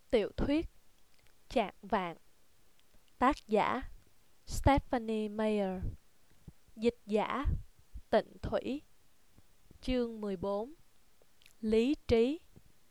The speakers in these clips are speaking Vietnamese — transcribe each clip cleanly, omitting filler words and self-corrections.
Tiểu thuyết Chạng vạng. Tác giả Stephanie Meyer. Dịch giả Tịnh Thủy. Chương 14. Lý trí.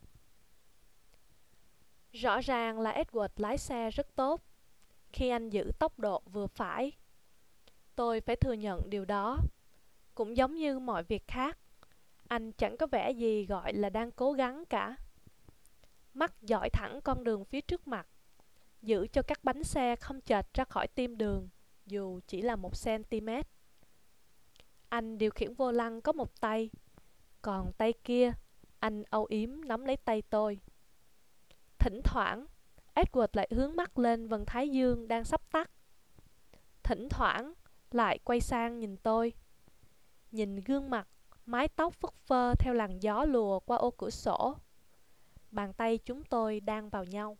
Rõ ràng là Edward lái xe rất tốt khi anh giữ tốc độ vừa phải. Tôi phải thừa nhận điều đó. Cũng giống như mọi việc khác, anh chẳng có vẻ gì gọi là đang cố gắng cả. Mắt dõi thẳng con đường phía trước mặt, giữ cho các bánh xe không chệch ra khỏi tim đường, dù chỉ là 1 cm. Anh điều khiển vô lăng có một tay, còn tay kia, anh âu yếm nắm lấy tay tôi. Thỉnh thoảng, Edward lại hướng mắt lên vầng thái dương đang sắp tắt. Thỉnh thoảng, lại quay sang nhìn tôi. Nhìn gương mặt, mái tóc phất phơ theo làn gió lùa qua ô cửa sổ. Bàn tay chúng tôi đang vào nhau.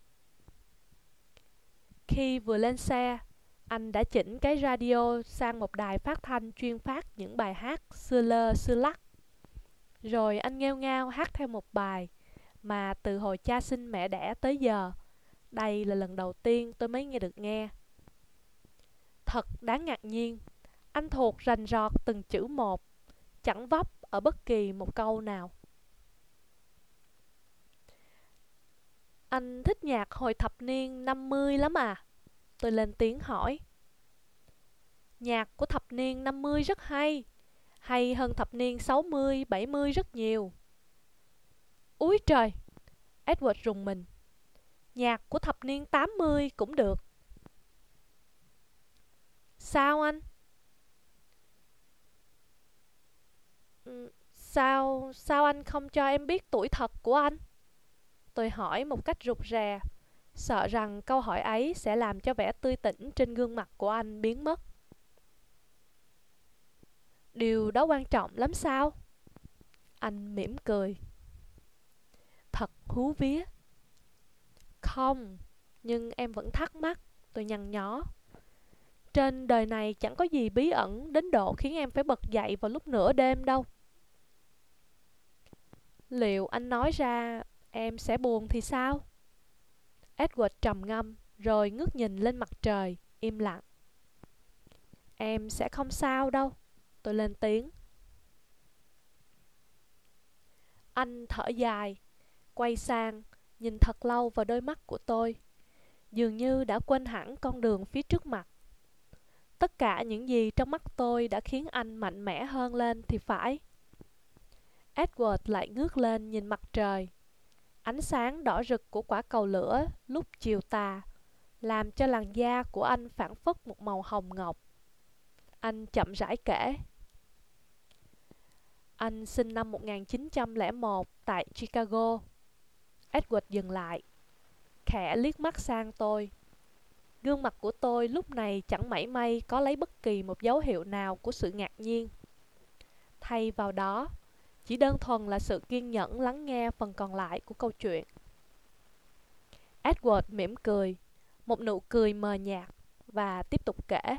Khi vừa lên xe, anh đã chỉnh cái radio sang một đài phát thanh chuyên phát những bài hát xưa lơ xưa lắc. Rồi anh nghêu ngao hát theo một bài mà từ hồi cha sinh mẹ đẻ tới giờ, đây là lần đầu tiên tôi mới nghe. Thật đáng ngạc nhiên, anh thuộc rành rọt từng chữ một, chẳng vấp ở bất kỳ một câu nào. Anh thích nhạc hồi thập niên 50 lắm à? Tôi lên tiếng hỏi. Nhạc của thập niên 50 rất hay, hay hơn thập niên 60, 70 rất nhiều. Úi trời! Edward rùng mình. Nhạc của thập niên 80 cũng được. Sao anh? Sao anh không cho em biết tuổi thật của anh? Tôi hỏi một cách rụt rè, sợ rằng câu hỏi ấy sẽ làm cho vẻ tươi tỉnh trên gương mặt của anh biến mất. Điều đó quan trọng lắm sao? Anh mỉm cười. Thật hú vía. Không, nhưng em vẫn thắc mắc, tôi nhăn nhó. Trên đời này chẳng có gì bí ẩn đến độ khiến em phải bật dậy vào lúc nửa đêm đâu. Liệu anh nói ra em sẽ buồn thì sao? Edward trầm ngâm, rồi ngước nhìn lên mặt trời, im lặng. Em sẽ không sao đâu, tôi lên tiếng. Anh thở dài, quay sang, nhìn thật lâu vào đôi mắt của tôi. Dường như đã quên hẳn con đường phía trước mặt. Tất cả những gì trong mắt tôi đã khiến anh mạnh mẽ hơn lên thì phải. Edward lại ngước lên nhìn mặt trời. Ánh sáng đỏ rực của quả cầu lửa lúc chiều tà làm cho làn da của anh phảng phất một màu hồng ngọc. Anh chậm rãi kể. Anh sinh năm 1901 tại Chicago. Edward dừng lại, khẽ liếc mắt sang tôi. Gương mặt của tôi lúc này chẳng mảy may có lấy bất kỳ một dấu hiệu nào của sự ngạc nhiên. Thay vào đó, chỉ đơn thuần là sự kiên nhẫn lắng nghe phần còn lại của câu chuyện. Edward mỉm cười, một nụ cười mờ nhạt, và tiếp tục kể.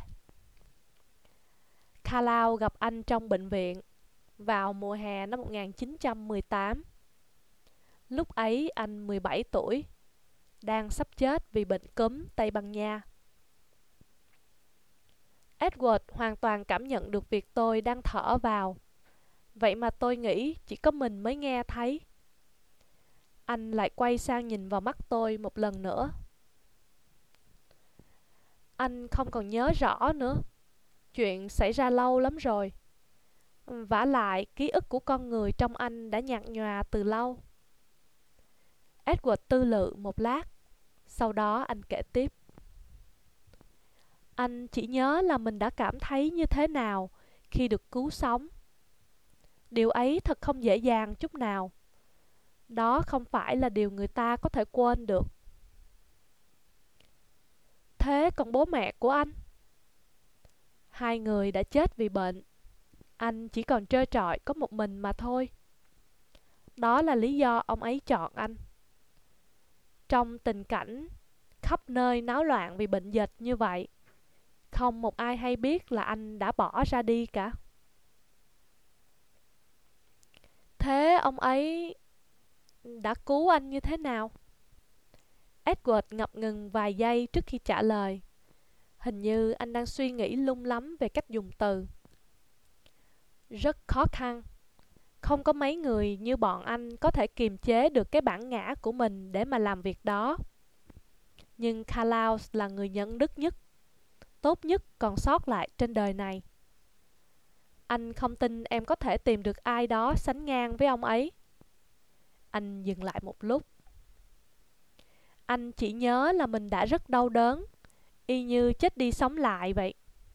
Carlisle gặp anh trong bệnh viện vào mùa hè năm 1918. Lúc ấy anh 17 tuổi, đang sắp chết vì bệnh cúm Tây Ban Nha. Edward hoàn toàn cảm nhận được việc tôi đang thở vào. Vậy mà tôi nghĩ chỉ có mình mới nghe thấy. Anh lại quay sang nhìn vào mắt tôi một lần nữa. Anh không còn nhớ rõ nữa. Chuyện xảy ra lâu lắm rồi. Vả lại, ký ức của con người trong anh đã nhạt nhòa từ lâu. Edward tư lự một lát. Sau đó anh kể tiếp. Anh chỉ nhớ là mình đã cảm thấy như thế nào khi được cứu sống. Điều ấy thật không dễ dàng chút nào. Đó không phải là điều người ta có thể quên được. Thế còn bố mẹ của anh? Hai người đã chết vì bệnh. Anh chỉ còn trơ trọi có một mình mà thôi. Đó là lý do ông ấy chọn anh. Trong tình cảnh khắp nơi náo loạn vì bệnh dịch như vậy, không một ai hay biết là anh đã bỏ ra đi cả. Thế ông ấy đã cứu anh như thế nào? Edward ngập ngừng vài giây trước khi trả lời. Hình như anh đang suy nghĩ lung lắm về cách dùng từ. Rất khó khăn. Không có mấy người như bọn anh có thể kiềm chế được cái bản ngã của mình để mà làm việc đó. Nhưng Carlisle là người nhân đức nhất, tốt nhất còn sót lại trên đời này. Anh không tin em có thể tìm được ai đó sánh ngang với ông ấy. Anh dừng lại một lúc. Anh chỉ nhớ là mình đã rất đau đớn, y như chết đi sống lại vậy.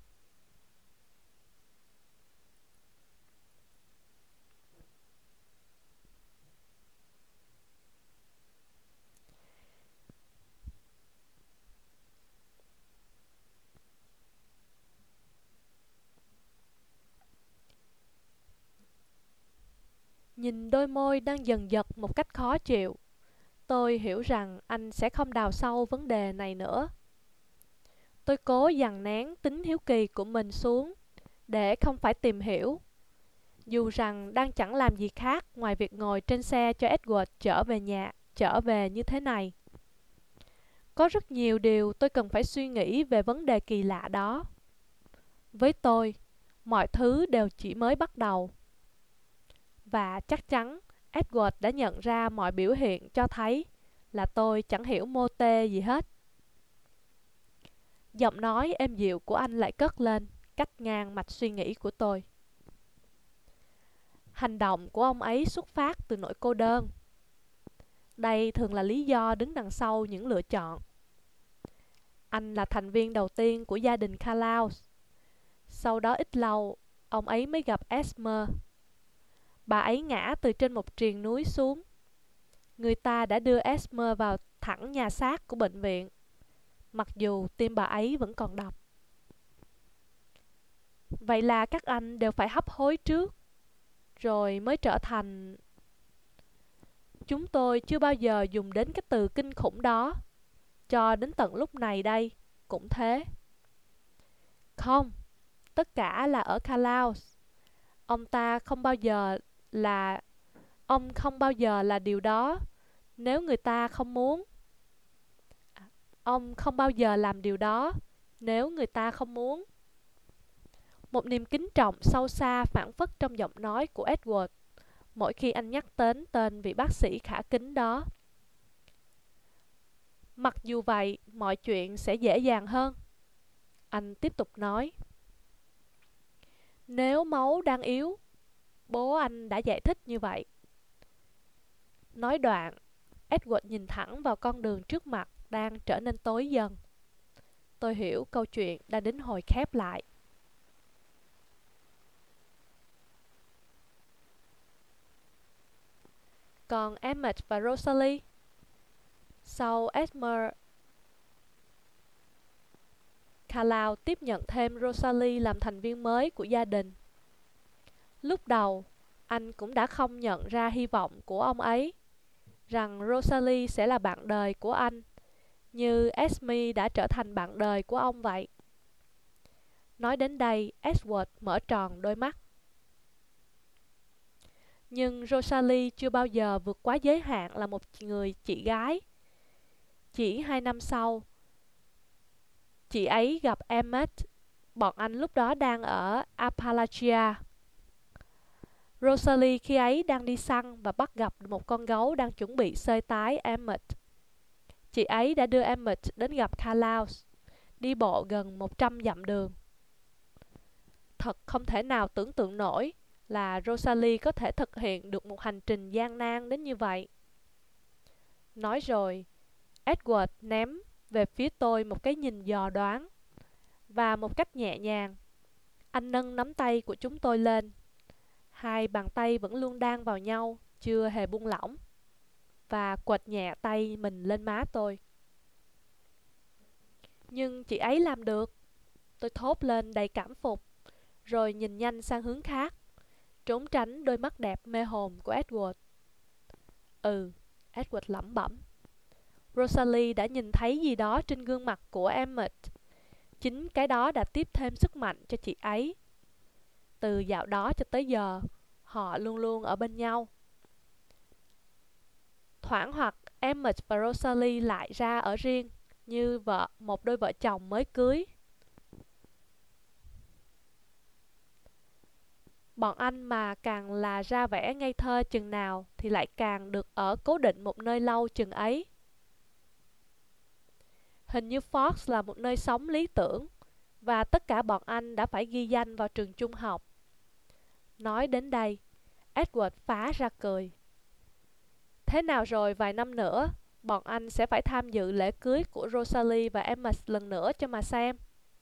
Nhìn đôi môi đang dần giật một cách khó chịu, tôi hiểu rằng anh sẽ không đào sâu vấn đề này nữa. Tôi cố dằn nén tính hiếu kỳ của mình xuống, để không phải tìm hiểu. Dù rằng đang chẳng làm gì khác ngoài việc ngồi trên xe cho Edward trở về như thế này. Có rất nhiều điều tôi cần phải suy nghĩ về vấn đề kỳ lạ đó. Với tôi, mọi thứ đều chỉ mới bắt đầu. Và chắc chắn Edward đã nhận ra mọi biểu hiện cho thấy là tôi chẳng hiểu mô tê gì hết. Giọng nói êm dịu của anh lại cất lên, cắt ngang mạch suy nghĩ của tôi. Hành động của ông ấy xuất phát từ nỗi cô đơn. Đây thường là lý do đứng đằng sau những lựa chọn. Anh là thành viên đầu tiên của gia đình Carlisle. Sau đó ít lâu, ông ấy mới gặp Esmer. Bà ấy ngã từ trên một triền núi xuống. Người ta đã đưa Esmer vào thẳng nhà xác của bệnh viện, mặc dù tim bà ấy vẫn còn đập. Vậy là các anh đều phải hấp hối trước, rồi mới trở thành... Chúng tôi chưa bao giờ dùng đến cái từ kinh khủng đó. Cho đến tận lúc này đây, cũng thế. Không, tất cả là ở Carlisle. Ông không bao giờ là điều đó nếu người ta không muốn. Ông không bao giờ làm điều đó nếu người ta không muốn. Một niềm kính trọng sâu xa phảng phất trong giọng nói của Edward mỗi khi anh nhắc đến tên vị bác sĩ khả kính đó. Mặc dù vậy, mọi chuyện sẽ dễ dàng hơn. Anh tiếp tục nói. Nếu máu đang yếu, bố anh đã giải thích như vậy. Nói đoạn, Edward nhìn thẳng vào con đường trước mặt đang trở nên tối dần. Tôi hiểu câu chuyện đang đến hồi khép lại. Còn Emmett và Rosalie? Sau Esmer, Carlisle tiếp nhận thêm Rosalie làm thành viên mới của gia đình. Lúc đầu, anh cũng đã không nhận ra hy vọng của ông ấy, rằng Rosalie sẽ là bạn đời của anh, như Esme đã trở thành bạn đời của ông vậy. Nói đến đây, Edward mở tròn đôi mắt. Nhưng Rosalie chưa bao giờ vượt quá giới hạn là một người chị gái. Chỉ 2 năm sau, chị ấy gặp Emmett. Bọn anh lúc đó đang ở Appalachia. Rosalie khi ấy đang đi săn và bắt gặp một con gấu đang chuẩn bị xơi tái Emmett. Chị ấy đã đưa Emmett đến gặp Carlisle, đi bộ gần 100 dặm đường. Thật không thể nào tưởng tượng nổi là Rosalie có thể thực hiện được một hành trình gian nan đến như vậy. Nói rồi, Edward ném về phía tôi một cái nhìn dò đoán. Và một cách nhẹ nhàng, anh nâng nắm tay của chúng tôi lên. Hai bàn tay vẫn luôn đan vào nhau, chưa hề buông lỏng. Và quệt nhẹ tay mình lên má tôi. Nhưng chị ấy làm được. Tôi thốt lên đầy cảm phục, rồi nhìn nhanh sang hướng khác, trốn tránh đôi mắt đẹp mê hồn của Edward. Edward lẩm bẩm. Rosalie đã nhìn thấy gì đó trên gương mặt của Emmett. Chính cái đó đã tiếp thêm sức mạnh cho chị ấy. Từ dạo đó cho tới giờ, họ luôn luôn ở bên nhau. Thoảng hoặc Emmett và Rosalie lại ra ở riêng như một đôi vợ chồng mới cưới. Bọn anh mà càng là ra vẻ ngây thơ chừng nào thì lại càng được ở cố định một nơi lâu chừng ấy. Hình như Fox là một nơi sống lý tưởng, và tất cả bọn anh đã phải ghi danh vào trường trung học. Nói đến đây, Edward phá ra cười. Thế nào rồi vài năm nữa, bọn anh sẽ phải tham dự lễ cưới của Rosalie và Emma lần nữa cho mà xem.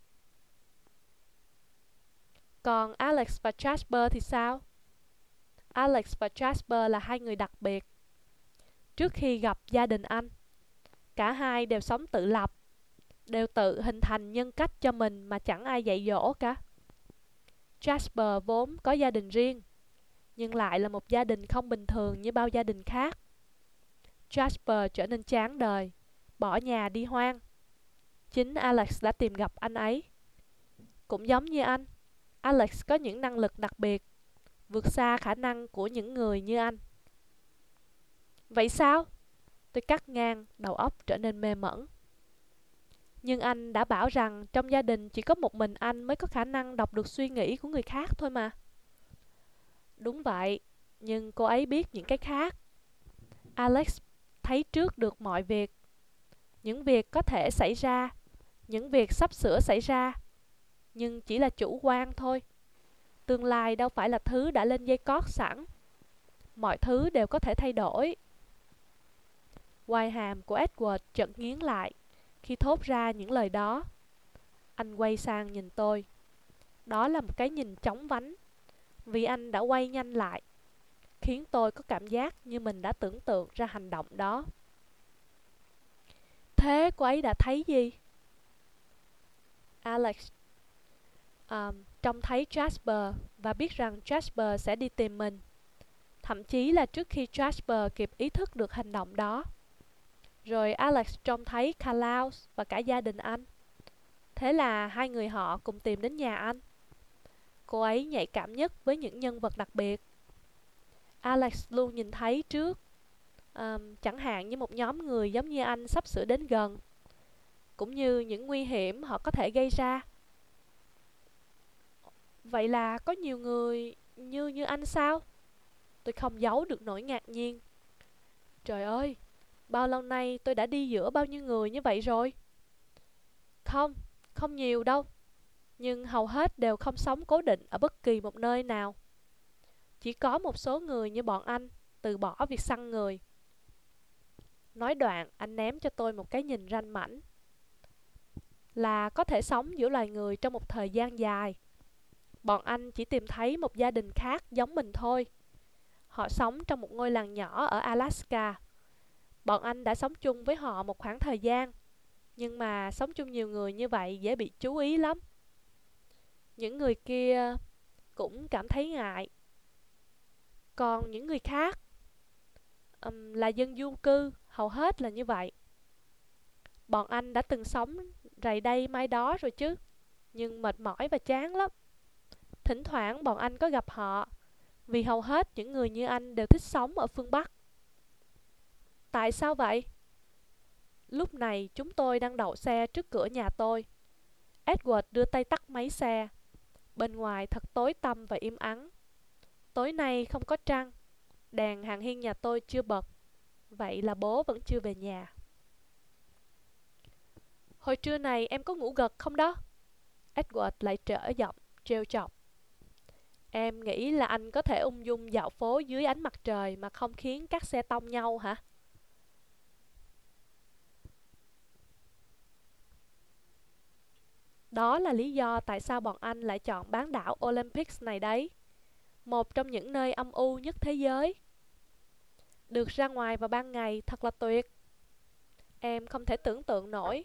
Còn Alex và Jasper thì sao? Alex và Jasper là hai người đặc biệt. Trước khi gặp gia đình anh, cả hai đều sống tự lập, đều tự hình thành nhân cách cho mình mà chẳng ai dạy dỗ cả. Jasper vốn có gia đình riêng, nhưng lại là một gia đình không bình thường như bao gia đình khác. Jasper trở nên chán đời, bỏ nhà đi hoang. Chính Alex đã tìm gặp anh ấy. Cũng giống như anh, Alex có những năng lực đặc biệt, vượt xa khả năng của những người như anh. Vậy sao? Tôi cắt ngang, đầu óc trở nên mê mẩn. Nhưng anh đã bảo rằng trong gia đình chỉ có một mình anh mới có khả năng đọc được suy nghĩ của người khác thôi mà. Đúng vậy, nhưng cô ấy biết những cái khác. Alex thấy trước được mọi việc. Những việc có thể xảy ra, những việc sắp sửa xảy ra, nhưng chỉ là chủ quan thôi. Tương lai đâu phải là thứ đã lên dây cót sẵn. Mọi thứ đều có thể thay đổi. Quai hàm của Edward chợt nghiến lại khi thốt ra những lời đó. Anh quay sang nhìn tôi. Đó là một cái nhìn chóng vánh, vì anh đã quay nhanh lại, khiến tôi có cảm giác như mình đã tưởng tượng ra hành động đó. Thế cô ấy đã thấy gì? Alex trông thấy Jasper và biết rằng Jasper sẽ đi tìm mình. Thậm chí là trước khi Jasper kịp ý thức được hành động đó. Rồi Alex trông thấy Carlisle và cả gia đình anh. Thế là hai người họ cùng tìm đến nhà anh. Cô ấy nhạy cảm nhất với những nhân vật đặc biệt. Alex luôn nhìn thấy trước, chẳng hạn như một nhóm người giống như anh sắp sửa đến gần, cũng như những nguy hiểm họ có thể gây ra. Vậy là có nhiều người như anh sao? Tôi không giấu được nỗi ngạc nhiên. Trời ơi, bao lâu nay tôi đã đi giữa bao nhiêu người như vậy rồi? Không nhiều đâu. Nhưng hầu hết đều không sống cố định ở bất kỳ một nơi nào. Chỉ có một số người như bọn anh từ bỏ việc săn người. Nói đoạn, anh ném cho tôi một cái nhìn ranh mãnh. Là có thể sống giữa loài người trong một thời gian dài. Bọn anh chỉ tìm thấy một gia đình khác giống mình thôi. Họ sống trong một ngôi làng nhỏ ở Alaska. Bọn anh đã sống chung với họ một khoảng thời gian. Nhưng mà sống chung nhiều người như vậy dễ bị chú ý lắm. Những người kia cũng cảm thấy ngại. Còn những người khác là dân du cư, hầu hết là như vậy. Bọn anh đã từng sống rày đây mai đó rồi chứ, nhưng mệt mỏi và chán lắm. Thỉnh thoảng bọn anh có gặp họ, vì hầu hết những người như anh đều thích sống ở phương Bắc. Tại sao vậy? Lúc này chúng tôi đang đậu xe trước cửa nhà tôi. Edward đưa tay tắt máy xe. Bên ngoài thật tối tăm và im ắng. Tối nay không có trăng. Đèn hàng hiên nhà tôi chưa bật. Vậy là bố vẫn chưa về nhà. Hồi trưa này em có ngủ gật không đó? Edward lại trở giọng trêu chọc. Em nghĩ là anh có thể ung dung dạo phố dưới ánh mặt trời mà không khiến các xe tông nhau hả? Đó là lý do tại sao bọn anh lại chọn bán đảo Olympics này đấy. Một trong những nơi âm u nhất thế giới. Được ra ngoài vào ban ngày thật là tuyệt. Em không thể tưởng tượng nổi.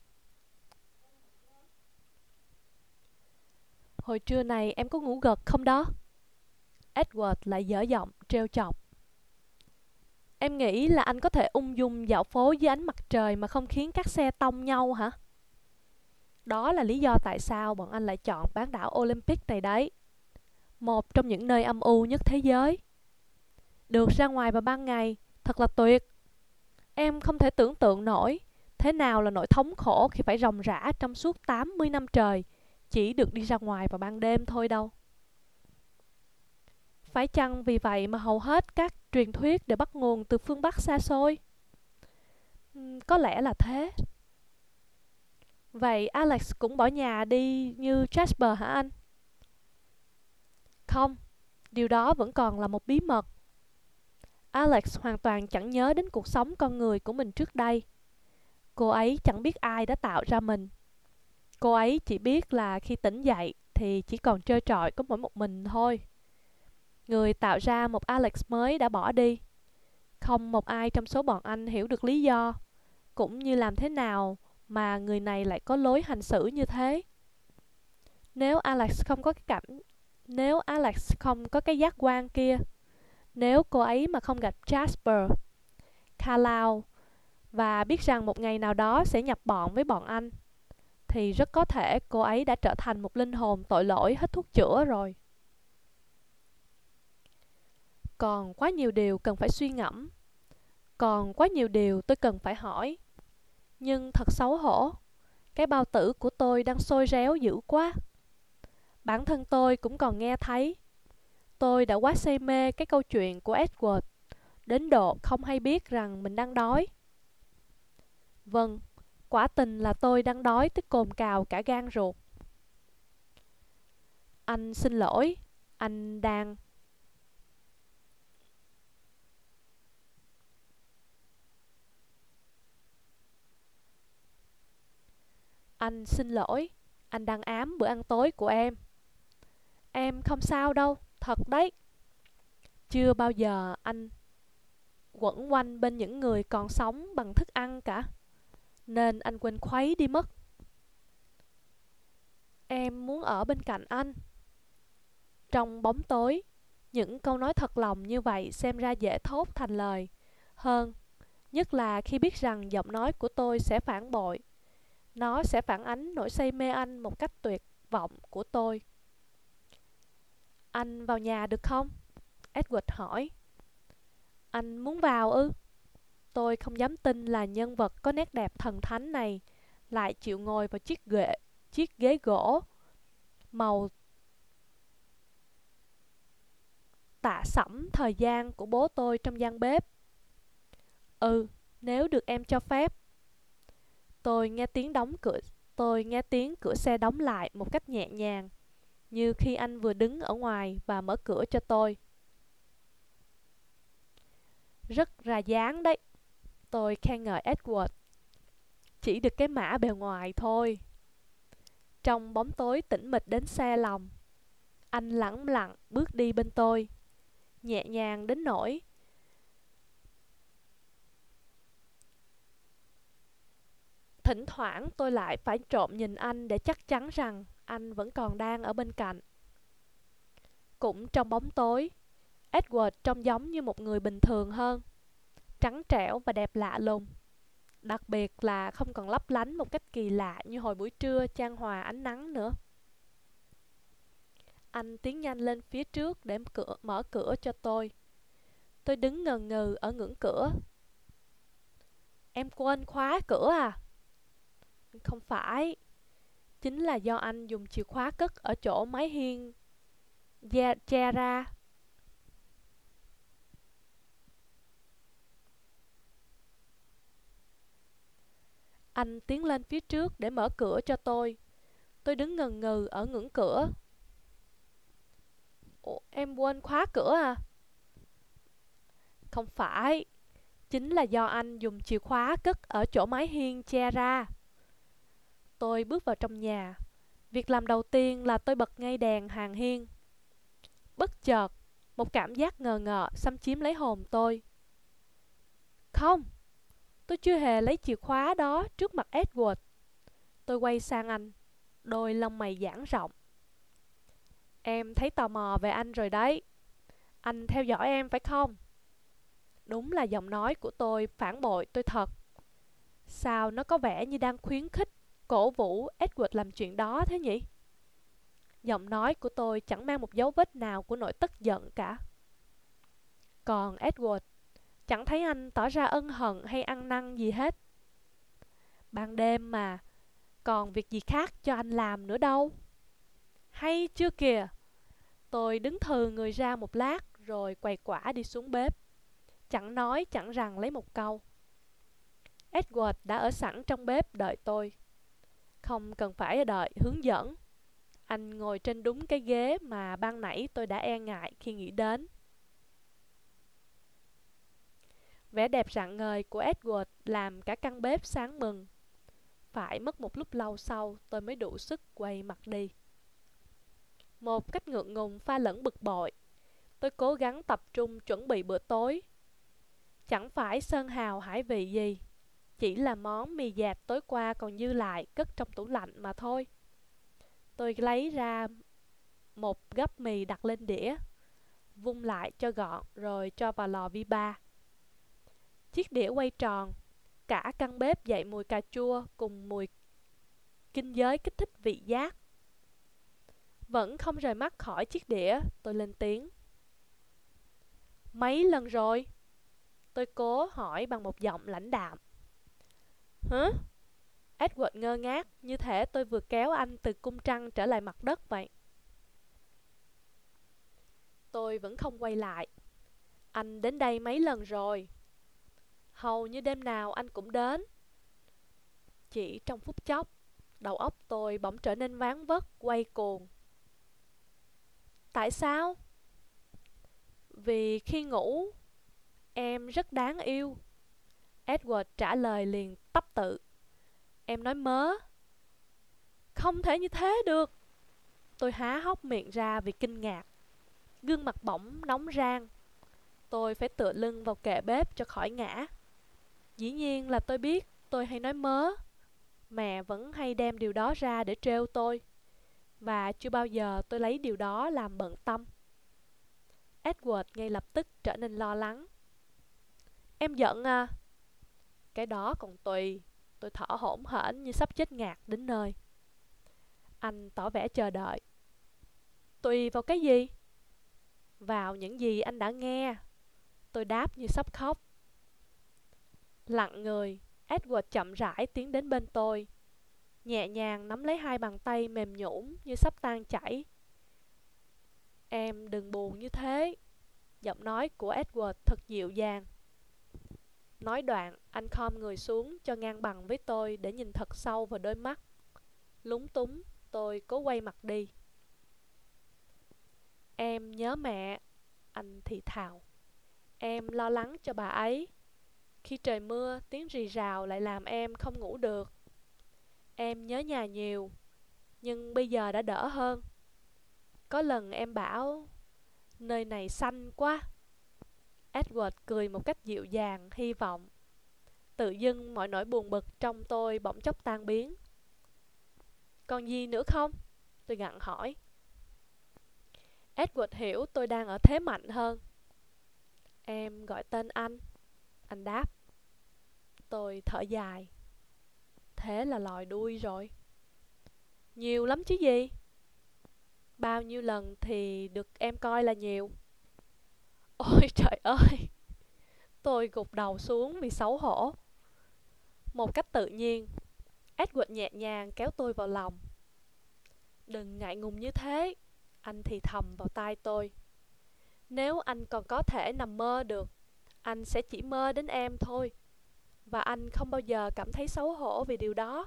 Hồi trưa này em có ngủ gật không đó? Edward lại dở giọng trêu chọc. Em nghĩ là anh có thể ung dung dạo phố dưới ánh mặt trời mà không khiến các xe tông nhau hả? Đó là lý do tại sao bọn anh lại chọn bán đảo Olympic này đấy. Một trong những nơi âm u nhất thế giới. Được ra ngoài vào ban ngày, thật là tuyệt. Em không thể tưởng tượng nổi thế nào là nỗi thống khổ khi phải ròng rã trong suốt 80 năm trời, chỉ được đi ra ngoài vào ban đêm thôi đâu. Phải chăng vì vậy mà hầu hết các truyền thuyết đều bắt nguồn từ phương Bắc xa xôi? Có lẽ là thế. Vậy Alex cũng bỏ nhà đi như Jasper hả anh? Không, điều đó vẫn còn là một bí mật. Alex hoàn toàn chẳng nhớ đến cuộc sống con người của mình trước đây. Cô ấy chẳng biết ai đã tạo ra mình. Cô ấy chỉ biết là khi tỉnh dậy thì chỉ còn trơ trọi có mỗi một mình thôi. Người tạo ra một Alex mới đã bỏ đi. Không một ai trong số bọn anh hiểu được lý do, cũng như làm thế nào mà người này lại có lối hành xử như thế. Nếu Alex không có cái giác quan kia, nếu cô ấy mà không gặp Jasper, Carlisle và biết rằng một ngày nào đó sẽ nhập bọn với bọn anh, thì rất có thể cô ấy đã trở thành một linh hồn tội lỗi hết thuốc chữa rồi. Còn quá nhiều điều cần phải suy ngẫm. Còn quá nhiều điều tôi cần phải hỏi. Nhưng thật xấu hổ, cái bao tử của tôi đang sôi réo dữ quá. Bản thân tôi cũng còn nghe thấy. Tôi đã quá say mê cái câu chuyện của Edward, đến độ không hay biết rằng mình đang đói. Vâng, quả tình là tôi đang đói tới cồn cào cả gan ruột. Anh xin lỗi, anh đang... Anh xin lỗi, anh đang ám bữa ăn tối của em. Em không sao đâu, thật đấy. Chưa bao giờ anh quẩn quanh bên những người còn sống bằng thức ăn cả, nên anh quên khuấy đi mất. Em muốn ở bên cạnh anh. Trong bóng tối, những câu nói thật lòng như vậy xem ra dễ thốt thành lời hơn, nhất là khi biết rằng giọng nói của tôi sẽ phản bội. Nó sẽ phản ánh nỗi say mê anh một cách tuyệt vọng của tôi. Anh vào nhà được không? Edward hỏi. Anh muốn vào ư? Tôi không dám tin là nhân vật có nét đẹp thần thánh này lại chịu ngồi vào chiếc ghế gỗ màu tạ sẫm thời gian của bố tôi trong gian bếp. Ừ, nếu được em cho phép. Tôi nghe tiếng cửa xe đóng lại một cách nhẹ nhàng, như khi anh vừa đứng ở ngoài và mở cửa cho tôi. Rất ra dáng đấy, tôi khen ngợi Edward. Chỉ được cái mã bề ngoài thôi. Trong bóng tối tĩnh mịch đến xe lòng, anh lẳng lặng bước đi bên tôi, nhẹ nhàng đến nỗi thỉnh thoảng tôi lại phải trộm nhìn anh để chắc chắn rằng anh vẫn còn đang ở bên cạnh. Cũng trong bóng tối, Edward trông giống như một người bình thường hơn, trắng trẻo và đẹp lạ lùng. Đặc biệt là không còn lấp lánh một cách kỳ lạ như hồi buổi trưa chan hòa ánh nắng nữa. Anh tiến nhanh lên phía trước để mở cửa cho tôi. Tôi đứng ngần ngừ ở ngưỡng cửa. Em quên khóa cửa à? Không phải. Chính là do anh dùng chìa khóa cất ở chỗ mái hiên che ra. Anh tiến lên phía trước để mở cửa cho tôi. Tôi đứng ngần ngừ ở ngưỡng cửa. Ủa, em quên khóa cửa à? Không phải. Chính là do anh dùng chìa khóa cất ở chỗ mái hiên che ra. Tôi bước vào trong nhà. Việc làm đầu tiên là tôi bật ngay đèn hàng hiên. Bất chợt, một cảm giác ngờ ngợ xâm chiếm lấy hồn tôi. Không, tôi chưa hề lấy chìa khóa đó trước mặt Edward. Tôi quay sang anh, đôi lông mày giãn rộng. Em thấy tò mò về anh rồi đấy. Anh theo dõi em phải không? Đúng là giọng nói của tôi phản bội tôi thật. Sao nó có vẻ như đang khuyến khích, cổ vũ Edward làm chuyện đó thế nhỉ? Giọng nói của tôi chẳng mang một dấu vết nào của nỗi tức giận cả. Còn Edward, Chẳng thấy anh tỏ ra ân hận hay ăn năn gì hết. Ban đêm mà, còn việc gì khác cho anh làm nữa đâu. Hay chưa kìa. Tôi đứng thừ người ra một lát rồi quầy quả đi xuống bếp. Chẳng nói chẳng rằng lấy một câu. Edward đã ở sẵn trong bếp đợi tôi. Không cần phải đợi hướng dẫn. Anh ngồi trên đúng cái ghế mà ban nãy tôi đã e ngại khi nghĩ đến. Vẻ đẹp rạng ngời của Edward làm cả căn bếp sáng bừng. Phải mất một lúc lâu sau tôi mới đủ sức quay mặt đi. Một cách ngượng ngùng pha lẫn bực bội, tôi cố gắng tập trung chuẩn bị bữa tối. Chẳng phải sơn hào hải vị gì, chỉ là món mì dạt tối qua còn dư lại cất trong tủ lạnh mà thôi. Tôi lấy ra một gắp mì đặt lên đĩa, vung lại cho gọn rồi cho vào lò vi ba. Chiếc đĩa quay tròn, cả căn bếp dậy mùi cà chua cùng mùi kinh giới kích thích vị giác. Vẫn không rời mắt khỏi chiếc đĩa, tôi lên tiếng. Mấy lần rồi? Tôi cố hỏi bằng một giọng lãnh đạm. Hả? Edward ngơ ngác, như thể tôi vừa kéo anh từ cung trăng trở lại mặt đất vậy. Tôi vẫn không quay lại. Anh đến đây mấy lần rồi. Hầu như đêm nào anh cũng đến. Chỉ trong phút chốc, đầu óc tôi bỗng trở nên váng vất, quay cuồng. Tại sao? Vì khi ngủ, em rất đáng yêu. Edward trả lời liền tấp tự. Em nói mớ. Không thể như thế được. Tôi há hốc miệng ra vì kinh ngạc. Gương mặt bỗng nóng rang. Tôi phải tựa lưng vào kệ bếp cho khỏi ngã. Dĩ nhiên là tôi biết tôi hay nói mớ. Mẹ vẫn hay đem điều đó ra để trêu tôi. Và chưa bao giờ tôi lấy điều đó làm bận tâm. Edward ngay lập tức trở nên lo lắng. Em giận à? Cái đó còn tùy. Tôi thở hổn hển như sắp chết ngạt đến nơi. Anh tỏ vẻ chờ đợi. Tùy vào cái gì? Vào những gì anh đã nghe. Tôi đáp như sắp khóc. Lặng người, Edward chậm rãi tiến đến bên tôi, nhẹ nhàng nắm lấy hai bàn tay mềm nhũn như sắp tan chảy. Em đừng buồn như thế. Giọng nói của Edward thật dịu dàng. Nói đoạn, anh khom người xuống cho ngang bằng với tôi để nhìn thật sâu vào đôi mắt. Lúng túng, tôi cố quay mặt đi. Em nhớ mẹ, anh thì thào. Em lo lắng cho bà ấy. Khi trời mưa, tiếng rì rào lại làm em không ngủ được. Em nhớ nhà nhiều, nhưng bây giờ đã đỡ hơn. Có lần em bảo, nơi này xanh quá. Edward cười một cách dịu dàng, hy vọng. Tự dưng mọi nỗi buồn bực trong tôi bỗng chốc tan biến. Còn gì nữa không? Tôi gặng hỏi. Edward hiểu tôi đang ở thế mạnh hơn. Em gọi tên anh đáp. Tôi thở dài. Thế là lòi đuôi rồi. Nhiều lắm chứ gì? Bao nhiêu lần thì được em coi là nhiều? Ôi trời ơi! Tôi gục đầu xuống vì xấu hổ. Một cách tự nhiên, Edward nhẹ nhàng kéo tôi vào lòng. Đừng ngại ngùng như thế, anh thì thầm vào tai tôi. Nếu anh còn có thể nằm mơ được, anh sẽ chỉ mơ đến em thôi. Và anh không bao giờ cảm thấy xấu hổ vì điều đó.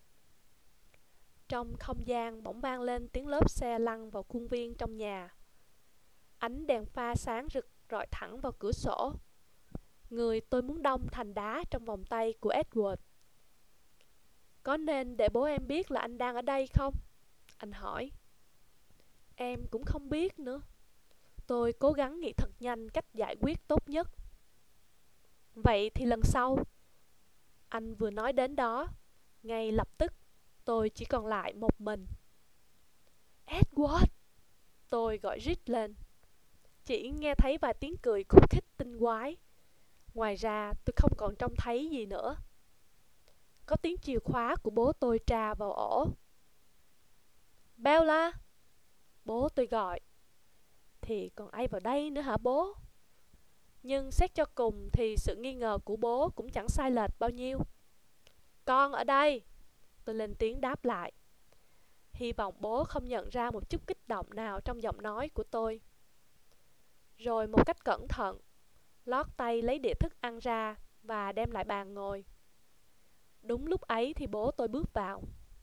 Trong không gian bỗng vang lên tiếng lốp xe lăn vào khuôn viên trong nhà. Ánh đèn pha sáng rực rọi thẳng vào cửa sổ. Người tôi muốn đông thành đá trong vòng tay của Edward. Có nên để bố em biết là anh đang ở đây không? Anh hỏi. Em cũng không biết nữa. Tôi cố gắng nghĩ thật nhanh cách giải quyết tốt nhất. Vậy thì lần sau. Anh vừa nói đến đó, ngay lập tức tôi chỉ còn lại một mình. Edward! Tôi gọi rít lên. Chỉ nghe thấy vài tiếng cười khúc khích tinh quái. Ngoài ra tôi không còn trông thấy gì nữa. Có tiếng chìa khóa của bố tôi tra vào ổ. Bella! Bố tôi gọi. Thì còn ai vào đây nữa hả bố? Nhưng xét cho cùng thì sự nghi ngờ của bố cũng chẳng sai lệch bao nhiêu. Con ở đây, tôi lên tiếng đáp lại. Hy vọng bố không nhận ra một chút kích động nào trong giọng nói của tôi. Rồi một cách cẩn thận, lót tay lấy đĩa thức ăn ra và đem lại bàn ngồi. Đúng lúc ấy thì bố tôi bước vào.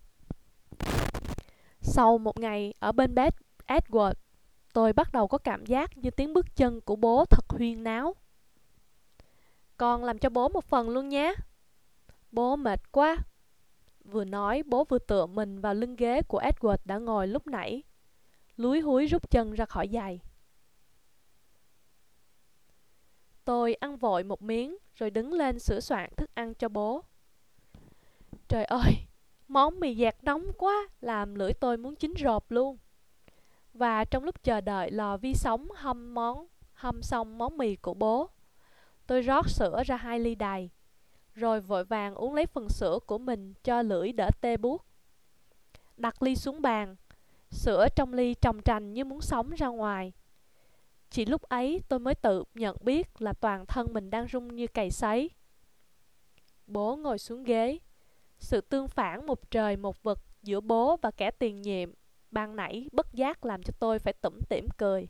Sau một ngày ở bên bếp Edward, tôi bắt đầu có cảm giác như tiếng bước chân của bố thật huyên náo. Con làm cho bố một phần luôn nhé. Bố mệt quá. Vừa nói, bố vừa tựa mình vào lưng ghế của Edward đã ngồi lúc nãy, lúi húi rút chân ra khỏi giày. Tôi ăn vội một miếng rồi đứng lên sửa soạn thức ăn cho bố. Trời ơi, món mì dẹt nóng quá, làm lưỡi tôi muốn chín rộp luôn. Và trong lúc chờ đợi lò vi sóng hâm xong món mì của bố, tôi rót sữa ra 2 ly đầy, rồi vội vàng uống lấy phần sữa của mình cho lưỡi đỡ tê buốt. Đặt ly xuống bàn, sữa trong ly tròng trành như muốn xóng ra ngoài. Chỉ lúc ấy tôi mới tự nhận biết là toàn thân mình đang run như cày sấy. Bố ngồi xuống ghế. Sự tương phản một trời một vực giữa bố và kẻ tiền nhiệm ban nãy bất giác làm cho tôi phải tủm tỉm cười.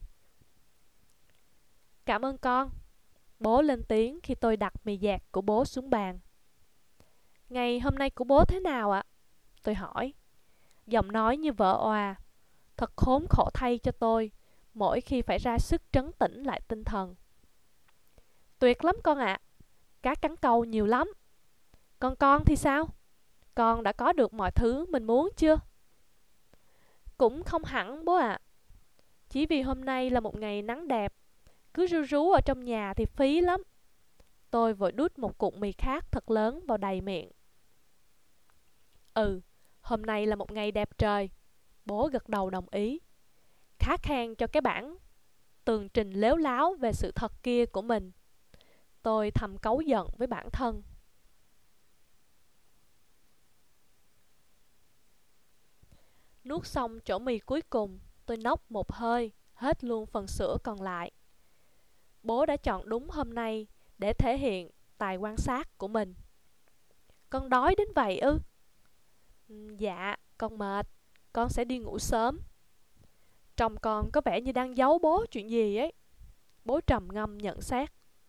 Cảm ơn con. Bố lên tiếng khi tôi đặt mì dẹt của bố xuống bàn. Ngày hôm nay của bố thế nào ạ? Tôi hỏi. Giọng nói như vỡ òa. Thật khốn khổ thay cho tôi mỗi khi phải ra sức trấn tĩnh lại tinh thần. Tuyệt lắm con ạ. Cá cắn câu nhiều lắm. Còn con thì sao? Con đã có được mọi thứ mình muốn chưa? Cũng không hẳn bố ạ. Chỉ vì hôm nay là một ngày nắng đẹp, cứ ru rú ở trong nhà thì phí lắm. Tôi vội đút một cụm mì khác thật lớn vào đầy miệng. Hôm nay là một ngày đẹp trời. Bố gật đầu đồng ý. Khá khen cho cái bản tường trình lếu láo về sự thật kia của mình. Tôi thầm cáu giận với bản thân. Nuốt xong chỗ mì cuối cùng, tôi nốc một hơi, hết luôn phần sữa còn lại. Bố đã chọn đúng hôm nay để thể hiện tài quan sát của mình. Con đói đến vậy ư? Dạ, con mệt. Con sẽ đi ngủ sớm. Trông con có vẻ như đang giấu bố chuyện gì ấy. Bố trầm ngâm nhận xét.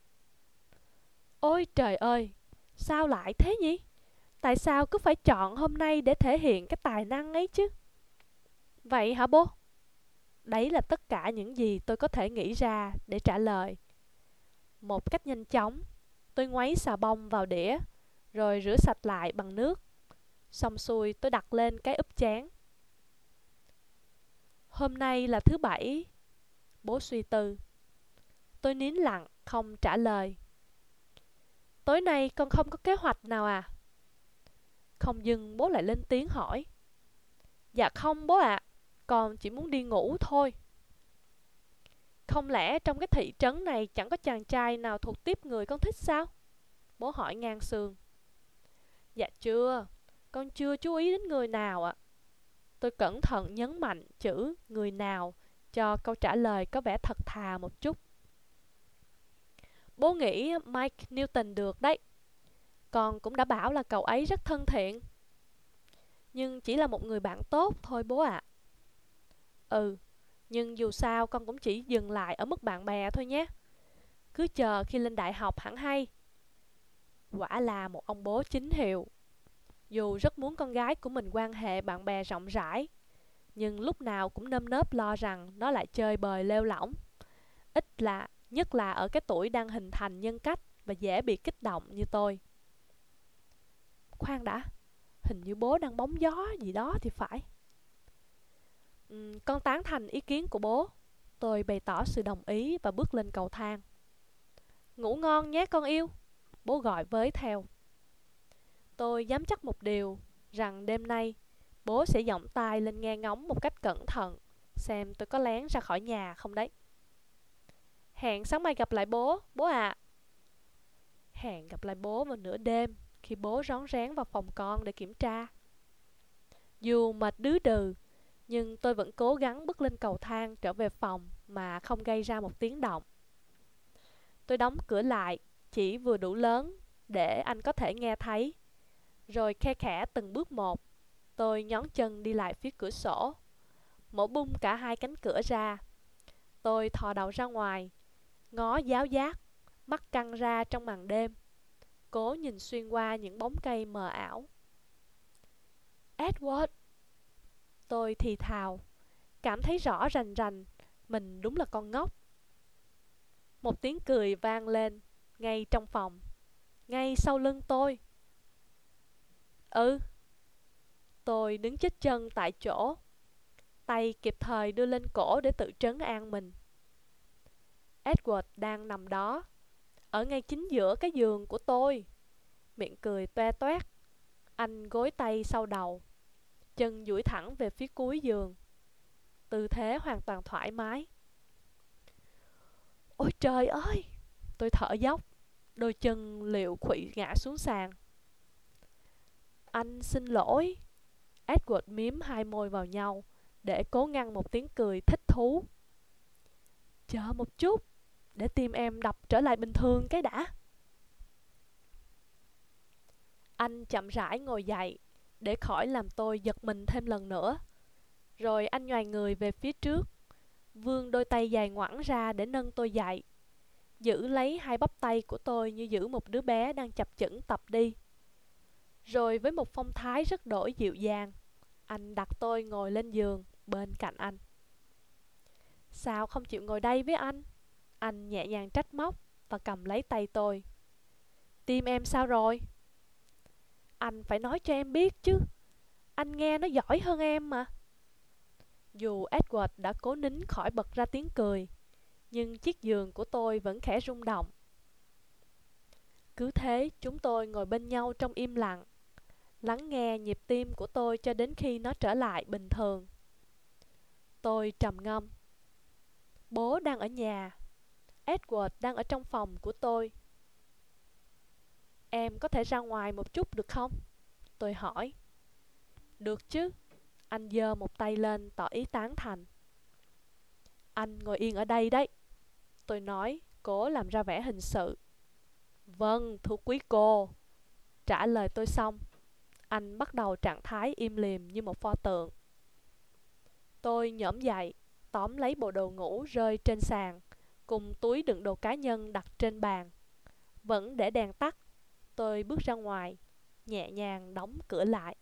Ôi trời ơi, sao lại thế nhỉ? Tại sao cứ phải chọn hôm nay để thể hiện cái tài năng ấy chứ? Vậy hả bố? Đấy là tất cả những gì tôi có thể nghĩ ra để trả lời. Một cách nhanh chóng, tôi ngoáy xà bông vào đĩa, rồi rửa sạch lại bằng nước. Xong xuôi tôi đặt lên cái úp chén. Hôm nay là thứ Bảy. Bố suy tư. Tôi nín lặng, không trả lời. Tối nay con không có kế hoạch nào à? Không dừng bố lại lên tiếng hỏi. Dạ không bố ạ, con chỉ muốn đi ngủ thôi. Không lẽ trong cái thị trấn này chẳng có chàng trai nào thuộc tiếp người con thích sao? Bố hỏi ngang sườn. Dạ chưa, con chưa chú ý đến người nào ạ. Tôi cẩn thận nhấn mạnh chữ người nào cho câu trả lời có vẻ thật thà một chút. Bố nghĩ Mike Newton được đấy. Con cũng đã bảo là cậu ấy rất thân thiện. Nhưng chỉ là một người bạn tốt thôi bố ạ. Nhưng dù sao con cũng chỉ dừng lại ở mức bạn bè thôi nhé. Cứ chờ khi lên đại học hẳn hay. Quả là một ông bố chính hiệu. Dù rất muốn con gái của mình quan hệ bạn bè rộng rãi, nhưng lúc nào cũng nơm nớp lo rằng nó lại chơi bời lêu lỏng. Nhất là ở cái tuổi đang hình thành nhân cách và dễ bị kích động như tôi. Khoan đã, hình như bố đang bóng gió gì đó thì phải. Con tán thành ý kiến của bố. Tôi bày tỏ sự đồng ý và bước lên cầu thang. Ngủ ngon nhé con yêu, bố gọi với theo. Tôi dám chắc một điều, rằng đêm nay bố sẽ giọng tai lên nghe ngóng một cách cẩn thận, xem tôi có lén ra khỏi nhà không đấy. Hẹn sáng mai gặp lại bố ạ. Hẹn gặp lại bố vào nửa đêm, khi bố rón rén vào phòng con để kiểm tra. Dù mệt đứ đừ, nhưng tôi vẫn cố gắng bước lên cầu thang trở về phòng mà không gây ra một tiếng động. Tôi đóng cửa lại, chỉ vừa đủ lớn để anh có thể nghe thấy. Rồi khe khẽ từng bước một, tôi nhón chân đi lại phía cửa sổ, mở bung cả hai cánh cửa ra. Tôi thò đầu ra ngoài, ngó giáo giác, mắt căng ra trong màn đêm, cố nhìn xuyên qua những bóng cây mờ ảo. Edward! Tôi thì thào, cảm thấy rõ rành rành, mình đúng là con ngốc. Một tiếng cười vang lên, ngay trong phòng, ngay sau lưng tôi. Ừ. Tôi đứng chích chân tại chỗ, tay kịp thời đưa lên cổ để tự trấn an mình. Edward đang nằm đó, ở ngay chính giữa cái giường của tôi, miệng cười toe toét. Anh gối tay sau đầu, chân duỗi thẳng về phía cuối giường, tư thế hoàn toàn thoải mái. Ôi trời ơi! Tôi thở dốc, đôi chân liệu khuỵu ngã xuống sàn. Anh xin lỗi. Edward mím hai môi vào nhau để cố ngăn một tiếng cười thích thú. Chờ một chút, để tim em đập trở lại bình thường cái đã. Anh chậm rãi ngồi dậy để khỏi làm tôi giật mình thêm lần nữa. Rồi anh nhoài người về phía trước, vươn đôi tay dài ngoẵng ra để nâng tôi dậy, giữ lấy hai bắp tay của tôi như giữ một đứa bé đang chập chững tập đi. Rồi với một phong thái rất đổi dịu dàng, anh đặt tôi ngồi lên giường bên cạnh anh. Sao không chịu ngồi đây với anh? Anh nhẹ nhàng trách móc và cầm lấy tay tôi. Tim em sao rồi? Anh phải nói cho em biết chứ. Anh nghe nó giỏi hơn em mà. Dù Edward đã cố nín khỏi bật ra tiếng cười, nhưng chiếc giường của tôi vẫn khẽ rung động. Cứ thế chúng tôi ngồi bên nhau trong im lặng, lắng nghe nhịp tim của tôi cho đến khi nó trở lại bình thường. Tôi trầm ngâm. Bố đang ở nhà, Edward đang ở trong phòng của tôi. Em có thể ra ngoài một chút được không? Tôi hỏi. Được chứ. Anh giơ một tay lên tỏ ý tán thành. Anh ngồi yên ở đây đấy. Tôi nói, cố làm ra vẻ hình sự. Vâng, thưa quý cô. Trả lời tôi xong, anh bắt đầu trạng thái im lìm như một pho tượng. Tôi nhổm dậy, tóm lấy bộ đồ ngủ rơi trên sàn, cùng túi đựng đồ cá nhân đặt trên bàn. Vẫn để đèn tắt, tôi bước ra ngoài, nhẹ nhàng đóng cửa lại.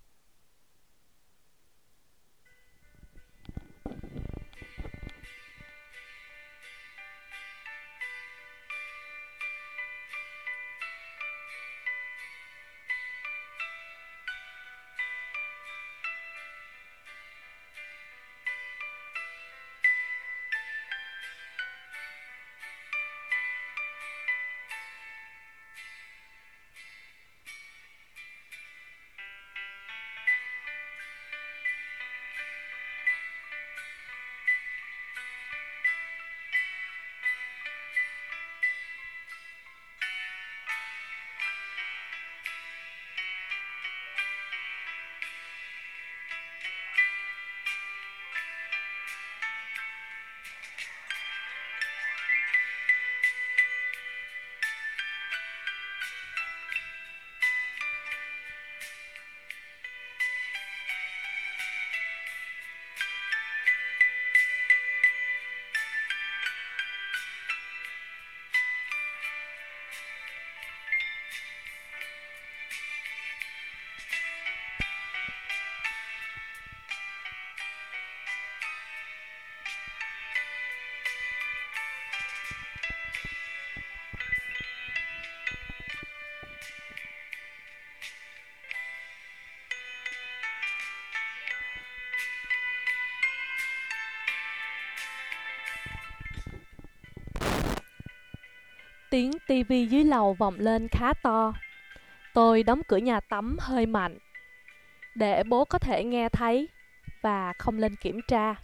Tiếng tivi dưới lầu vọng lên khá to. Tôi đóng cửa nhà tắm hơi mạnh, để bố có thể nghe thấy và không lên kiểm tra.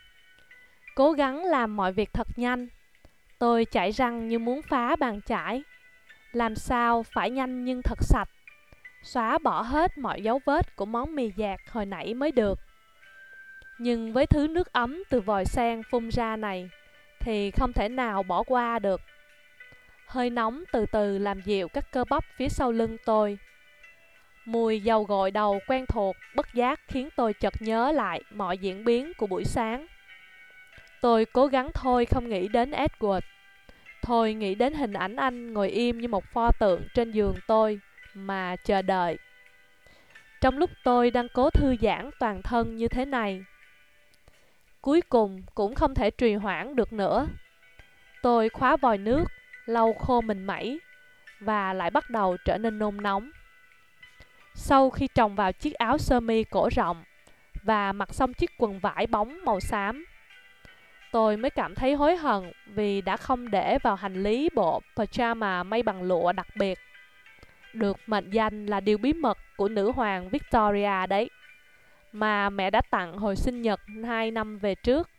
Cố gắng làm mọi việc thật nhanh. Tôi chải răng như muốn phá bàn chải. Làm sao phải nhanh nhưng thật sạch, xóa bỏ hết mọi dấu vết của món mì dạt hồi nãy mới được. Nhưng với thứ nước ấm từ vòi sen phun ra này thì không thể nào bỏ qua được. Hơi nóng từ từ làm dịu các cơ bắp phía sau lưng tôi. Mùi dầu gội đầu quen thuộc bất giác khiến tôi chợt nhớ lại mọi diễn biến của buổi sáng. Tôi cố gắng thôi không nghĩ đến Edward. Thôi nghĩ đến hình ảnh anh ngồi im như một pho tượng trên giường tôi mà chờ đợi. Trong lúc tôi đang cố thư giãn toàn thân như thế này, cuối cùng cũng không thể trì hoãn được nữa. Tôi khóa vòi nước, lau khô mình mẩy và lại bắt đầu trở nên nôn nóng. Sau khi trồng vào chiếc áo sơ mi cổ rộng và mặc xong chiếc quần vải bóng màu xám, tôi mới cảm thấy hối hận vì đã không để vào hành lý bộ pyjama may bằng lụa đặc biệt, được mệnh danh là điều bí mật của nữ hoàng Victoria đấy, mà mẹ đã tặng hồi sinh nhật 2 năm về trước.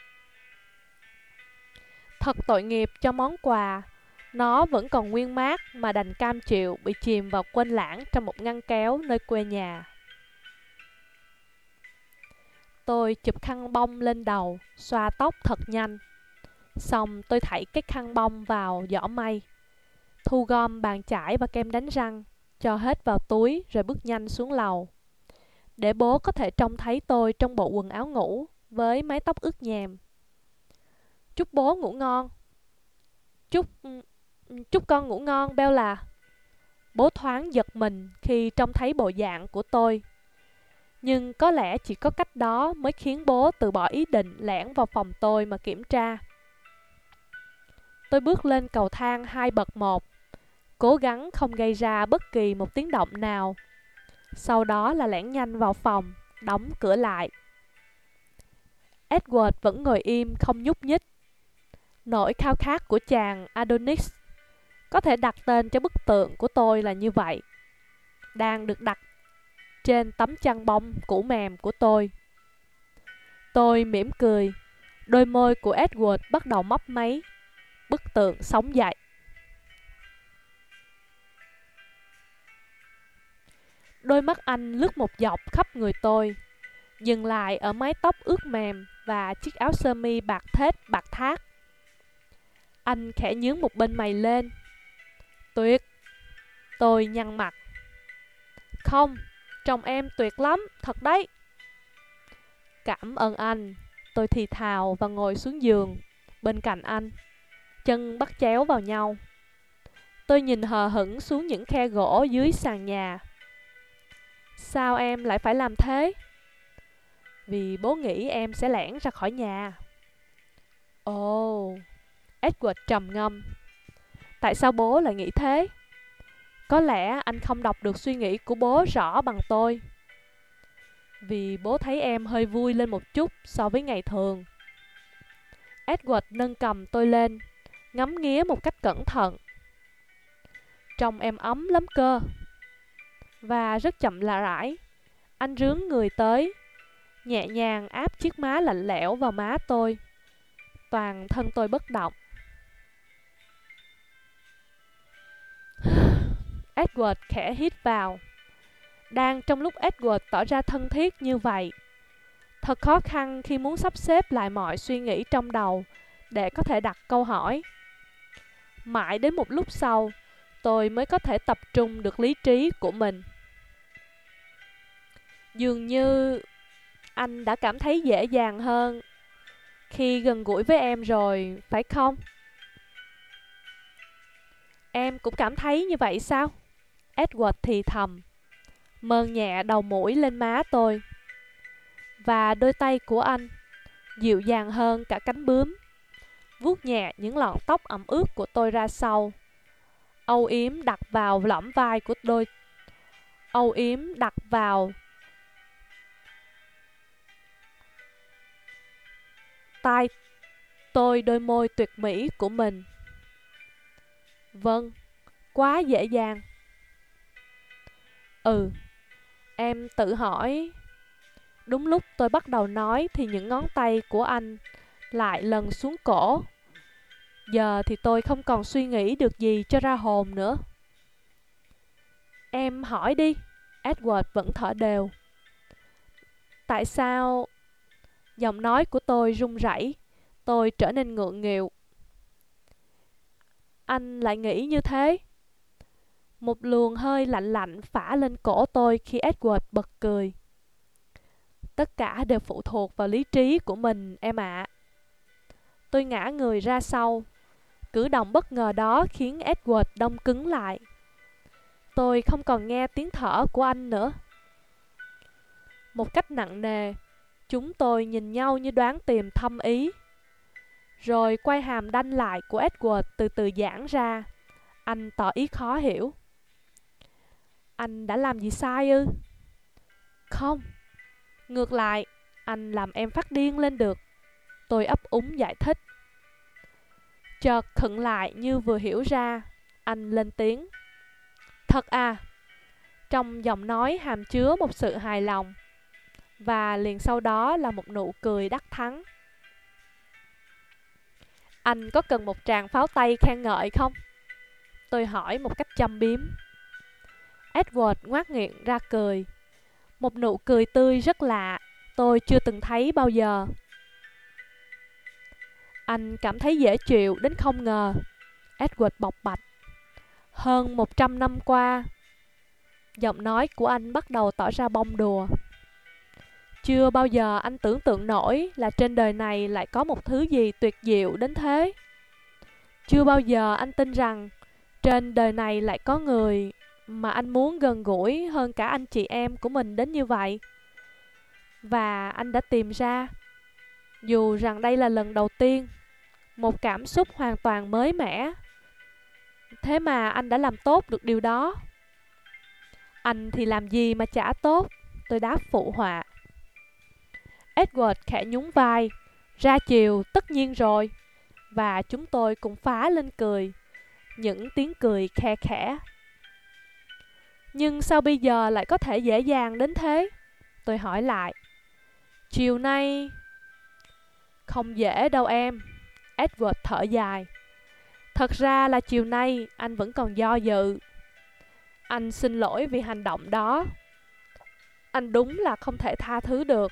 Thật tội nghiệp cho món quà, nó vẫn còn nguyên mác mà đành cam chịu bị chìm vào quên lãng trong một ngăn kéo nơi quê nhà. Tôi chụp khăn bông lên đầu, xoa tóc thật nhanh. Xong tôi thảy cái khăn bông vào giỏ may, thu gom bàn chải và kem đánh răng, cho hết vào túi rồi bước nhanh xuống lầu, để bố có thể trông thấy tôi trong bộ quần áo ngủ với mái tóc ướt nhèm. Chúc bố ngủ ngon. Chúc con ngủ ngon, Bella. Bố thoáng giật mình khi trông thấy bộ dạng của tôi. Nhưng có lẽ chỉ có cách đó mới khiến bố từ bỏ ý định lẻn vào phòng tôi mà kiểm tra. Tôi bước lên cầu thang 2 bậc 1, cố gắng không gây ra bất kỳ một tiếng động nào. Sau đó là lẻn nhanh vào phòng, đóng cửa lại. Edward vẫn ngồi im không nhúc nhích. Nỗi khao khát của chàng Adonis, có thể đặt tên cho bức tượng của tôi là như vậy, đang được đặt trên tấm chăn bông cũ mềm của tôi. Tôi mỉm cười, đôi môi của Edward bắt đầu mấp máy. Bức tượng sống dậy. Đôi mắt anh lướt một dọc khắp người tôi, dừng lại ở mái tóc ướt mềm và chiếc áo sơ mi bạc thết bạc thác. Anh khẽ nhướng một bên mày lên. Tuyệt. Tôi nhăn mặt. Không, trông em tuyệt lắm, thật đấy. Cảm ơn anh. Tôi thì thào và ngồi xuống giường bên cạnh anh, chân bắt chéo vào nhau. Tôi nhìn hờ hững xuống những khe gỗ dưới sàn nhà. Sao em lại phải làm thế? Vì bố nghĩ em sẽ lẻn ra khỏi nhà. Ồ, Edward trầm ngâm. Tại sao bố lại nghĩ thế? Có lẽ anh không đọc được suy nghĩ của bố rõ bằng tôi. Vì bố thấy em hơi vui lên một chút so với ngày thường. Edward nâng cầm tôi lên, ngắm nghía một cách cẩn thận. Trông em ấm lắm cơ. Và rất chậm lạ rãi, anh rướn người tới, nhẹ nhàng áp chiếc má lạnh lẽo vào má tôi. Toàn thân tôi bất động. Edward khẽ hít vào. Đang trong lúc Edward tỏ ra thân thiết như vậy, thật khó khăn khi muốn sắp xếp lại mọi suy nghĩ trong đầu để có thể đặt câu hỏi. Mãi đến một lúc sau, tôi mới có thể tập trung được lý trí của mình. Dường như anh đã cảm thấy dễ dàng hơn khi gần gũi với em rồi, phải không? Em cũng cảm thấy như vậy sao? Edward thì thầm, mơn nhẹ đầu mũi lên má tôi. Và đôi tay của anh, dịu dàng hơn cả cánh bướm, vuốt nhẹ những lọn tóc ẩm ướt của tôi ra sau. Âu yếm đặt vào lõm vai của đôi. Âu yếm đặt vào tai tôi đôi môi tuyệt mỹ của mình. Vâng, quá dễ dàng. Em tự hỏi. Đúng lúc tôi bắt đầu nói thì những ngón tay của anh lại lần xuống cổ. Giờ thì tôi không còn suy nghĩ được gì cho ra hồn nữa. Em hỏi đi. Edward vẫn thở đều. Tại sao? Giọng nói của tôi run rẩy. Tôi trở nên ngượng nghịu. anh lại nghĩ như thế? Một luồng hơi lạnh lạnh phả lên cổ tôi khi Edward bật cười. Tất cả đều phụ thuộc vào lý trí của mình, em ạ. Tôi ngã người ra sau. Cử động bất ngờ đó khiến Edward đông cứng lại. Tôi không còn nghe tiếng thở của anh nữa. Một cách nặng nề, chúng tôi nhìn nhau như đoán tìm thâm ý. Rồi quai hàm đanh lại của Edward từ từ giãn ra. Anh tỏ ý khó hiểu. Anh đã làm gì sai ư? Không. Ngược lại, anh làm em phát điên lên được. Tôi ấp úng giải thích. Chợt khựng lại như vừa hiểu ra. Anh lên tiếng. Thật à? Trong giọng nói hàm chứa một sự hài lòng. Và liền sau đó là một nụ cười đắc thắng. Anh có cần một tràng pháo tay khen ngợi không? Tôi hỏi một cách châm biếm. Edward ngoác miệng ra cười. Một nụ cười tươi rất lạ. Tôi chưa từng thấy bao giờ. Anh cảm thấy dễ chịu đến không ngờ. Edward bộc bạch. Hơn 100 năm qua. Giọng nói của anh bắt đầu tỏ ra bông đùa. Chưa bao giờ anh tưởng tượng nổi là trên đời này lại có một thứ gì tuyệt diệu đến thế. Chưa bao giờ anh tin rằng trên đời này lại có người mà anh muốn gần gũi hơn cả anh chị em của mình đến như vậy. Và anh đã tìm ra, dù rằng đây là lần đầu tiên, một cảm xúc hoàn toàn mới mẻ. Thế mà anh đã làm tốt được điều đó. Anh thì làm gì mà chả tốt, tôi đáp phụ họa. Edward khẽ nhún vai. Ra chiều, tất nhiên rồi. Và chúng tôi cũng phá lên cười. Những tiếng cười khe khẽ. Nhưng sao bây giờ lại có thể dễ dàng đến thế? Tôi hỏi lại. Chiều nay... Không dễ đâu em. Edward thở dài. Thật ra là chiều nay anh vẫn còn do dự. Anh xin lỗi vì hành động đó. Anh đúng là không thể tha thứ được.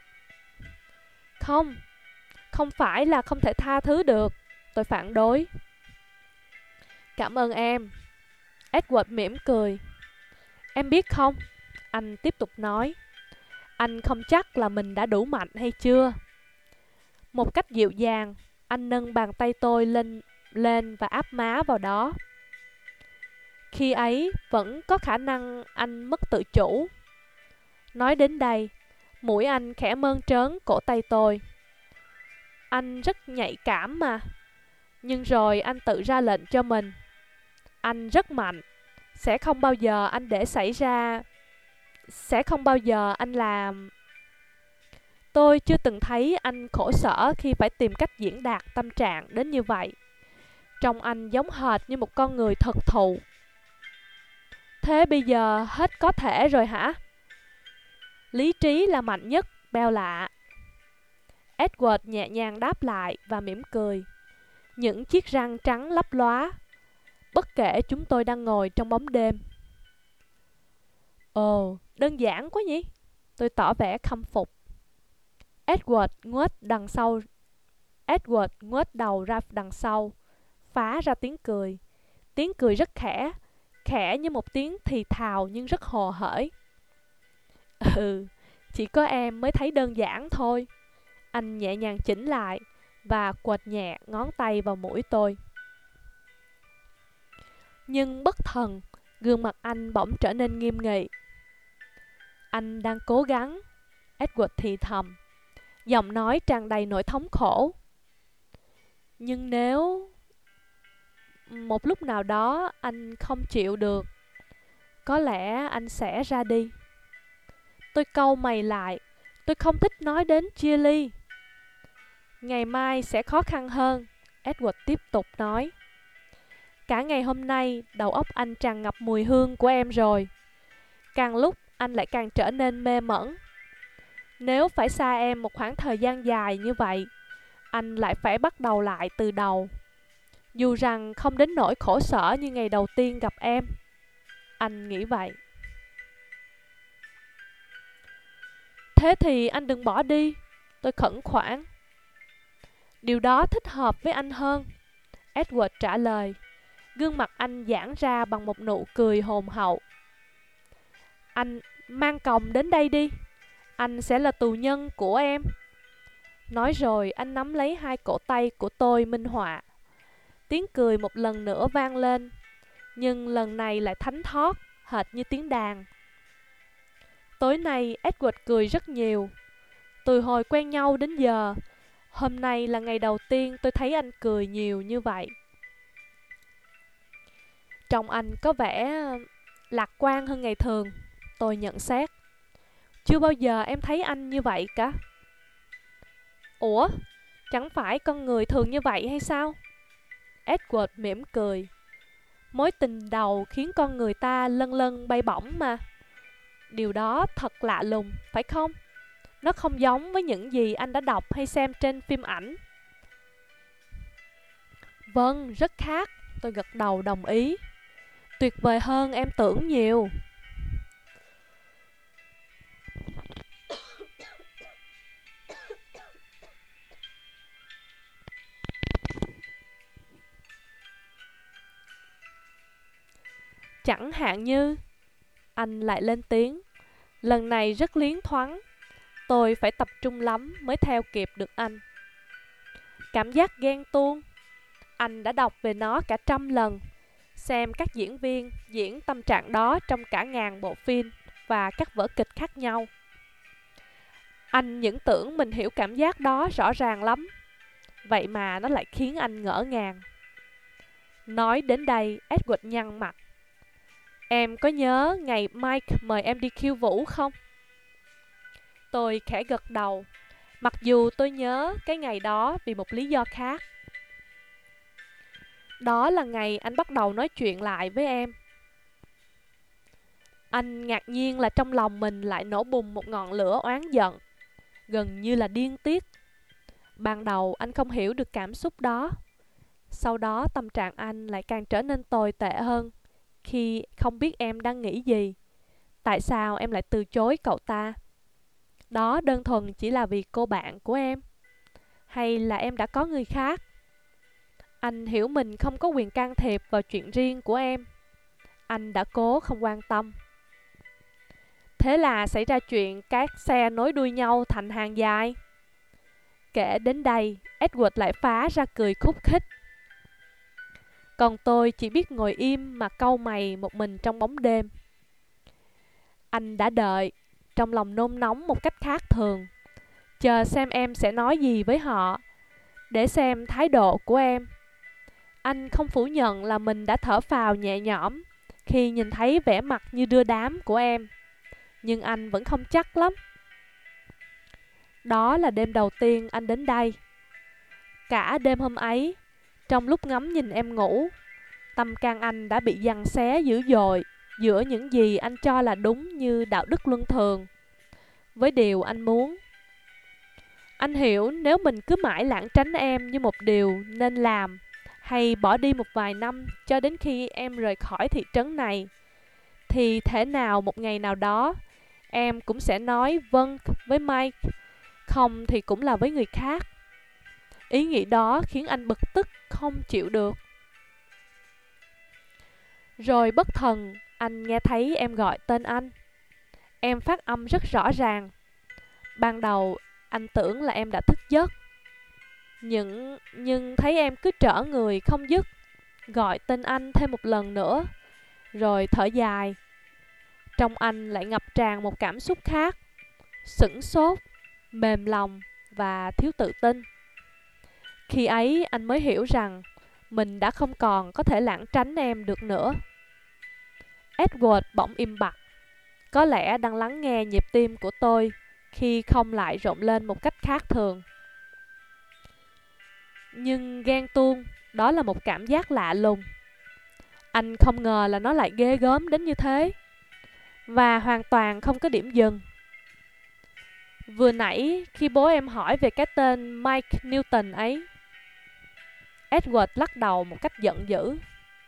Không phải là không thể tha thứ được. Tôi phản đối. Cảm ơn em. Edward mỉm cười. Em biết không? Anh tiếp tục nói. Anh không chắc là mình đã đủ mạnh hay chưa. Một cách dịu dàng, anh nâng bàn tay tôi lên và áp má vào đó. Khi ấy vẫn có khả năng anh mất tự chủ. Nói đến đây, mũi anh khẽ mơn trớn cổ tay tôi. Anh rất nhạy cảm mà. Nhưng rồi anh tự ra lệnh cho mình. Anh rất mạnh. Sẽ không bao giờ anh để xảy ra. Sẽ không bao giờ anh làm. Tôi chưa từng thấy anh khổ sở khi phải tìm cách diễn đạt tâm trạng đến như vậy. Trông anh giống hệt như một con người thật thù. Thế bây giờ hết có thể rồi hả? Lý trí là mạnh nhất, beo lạ. Edward nhẹ nhàng đáp lại và mỉm cười. Những chiếc răng trắng lấp lóa. Bất kể chúng tôi đang ngồi trong bóng đêm. Ồ, đơn giản quá nhỉ? Tôi tỏ vẻ khâm phục. Edward ngoết đầu ra đằng sau, phá ra tiếng cười. Tiếng cười rất khẽ, khẽ như một tiếng thì thào nhưng rất hồ hởi. Chỉ có em mới thấy đơn giản thôi. Anh nhẹ nhàng chỉnh lại và quệt nhẹ ngón tay vào mũi tôi. Nhưng bất thần, gương mặt anh bỗng trở nên nghiêm nghị. Anh đang cố gắng. Edward thì thầm, giọng nói tràn đầy nỗi thống khổ. Nhưng nếu một lúc nào đó anh không chịu được, có lẽ anh sẽ ra đi. Tôi cau mày lại. Tôi không thích nói đến chia ly. Ngày mai sẽ khó khăn hơn, Edward tiếp tục nói. Cả ngày hôm nay, đầu óc anh tràn ngập mùi hương của em rồi. Càng lúc, anh lại càng trở nên mê mẩn. Nếu phải xa em một khoảng thời gian dài như vậy, anh lại phải bắt đầu lại từ đầu. Dù rằng không đến nỗi khổ sở như ngày đầu tiên gặp em. Anh nghĩ vậy. Thế thì anh đừng bỏ đi, tôi khẩn khoản. Điều đó thích hợp với anh hơn, Edward trả lời. Gương mặt anh giãn ra bằng một nụ cười hồn hậu. Anh mang còng đến đây đi. Anh sẽ là tù nhân của em. Nói rồi anh nắm lấy hai cổ tay của tôi minh họa. Tiếng cười một lần nữa vang lên, nhưng lần này lại thánh thót, hệt như tiếng đàn. Tối nay Edward cười rất nhiều. Từ hồi quen nhau đến giờ, hôm nay là ngày đầu tiên tôi thấy anh cười nhiều như vậy. Trông anh có vẻ lạc quan hơn ngày thường, tôi nhận xét. Chưa bao giờ em thấy anh như vậy cả. Ủa, chẳng phải con người thường như vậy hay sao? Edward mỉm cười. Mối tình đầu khiến con người ta lân lân bay bổng mà. Điều đó thật lạ lùng, phải không? Nó không giống với những gì anh đã đọc hay xem trên phim ảnh. Vâng, rất khác, tôi gật đầu đồng ý. Tuyệt vời hơn em tưởng nhiều. Chẳng hạn như... Anh lại lên tiếng. Lần này rất liến thoáng. Tôi phải tập trung lắm mới theo kịp được anh. Cảm giác ghen tuông. Anh đã đọc về nó cả 100 lần. Xem các diễn viên diễn tâm trạng đó trong cả ngàn bộ phim và các vở kịch khác nhau. Anh những tưởng mình hiểu cảm giác đó rõ ràng lắm. Vậy mà nó lại khiến anh ngỡ ngàng. Nói đến đây, Edward nhăn mặt. Em có nhớ ngày Mike mời em đi khiêu vũ không? Tôi khẽ gật đầu, mặc dù tôi nhớ cái ngày đó vì một lý do khác. Đó là ngày anh bắt đầu nói chuyện lại với em. Anh ngạc nhiên là trong lòng mình lại nổ bùng một ngọn lửa oán giận, gần như là điên tiết. Ban đầu anh không hiểu được cảm xúc đó. Sau đó tâm trạng anh lại càng trở nên tồi tệ hơn khi không biết em đang nghĩ gì. Tại sao em lại từ chối cậu ta? Đó đơn thuần chỉ là vì cô bạn của em? Hay là em đã có người khác? Anh hiểu mình không có quyền can thiệp vào chuyện riêng của em. Anh đã cố không quan tâm. Thế là xảy ra chuyện các xe nối đuôi nhau thành hàng dài. Kể đến đây, Edward lại phá ra cười khúc khích. Còn tôi chỉ biết ngồi im mà cau mày một mình trong bóng đêm. Anh đã đợi, trong lòng nôn nóng một cách khác thường, chờ xem em sẽ nói gì với họ, để xem thái độ của em. Anh không phủ nhận là mình đã thở phào nhẹ nhõm khi nhìn thấy vẻ mặt như đưa đám của em, nhưng anh vẫn không chắc lắm. Đó là đêm đầu tiên anh đến đây. Cả đêm hôm ấy, trong lúc ngắm nhìn em ngủ, tâm can anh đã bị giằng xé dữ dội giữa những gì anh cho là đúng như đạo đức luân thường với điều anh muốn. Anh hiểu nếu mình cứ mãi lảng tránh em như một điều nên làm, hay bỏ đi một vài năm cho đến khi em rời khỏi thị trấn này, thì thể nào một ngày nào đó em cũng sẽ nói vâng với Mike, không thì cũng là với người khác. Ý nghĩ đó khiến anh bực tức không chịu được. Rồi bất thần anh nghe thấy em gọi tên anh. Em phát âm rất rõ ràng. Ban đầu anh tưởng là em đã thức giấc, nhưng thấy em cứ trở người không dứt, gọi tên anh thêm một lần nữa, rồi thở dài. Trong anh lại ngập tràn một cảm xúc khác, sửng sốt, mềm lòng và thiếu tự tin. Khi ấy anh mới hiểu rằng mình đã không còn có thể lảng tránh em được nữa. Edward bỗng im bặt, có lẽ đang lắng nghe nhịp tim của tôi khi không lại rộn lên một cách khác thường. Nhưng ghen tuông, đó là một cảm giác lạ lùng. Anh không ngờ là nó lại ghê gớm đến như thế, và hoàn toàn không có điểm dừng. Vừa nãy khi bố em hỏi về cái tên Mike Newton ấy, Edward lắc đầu một cách giận dữ.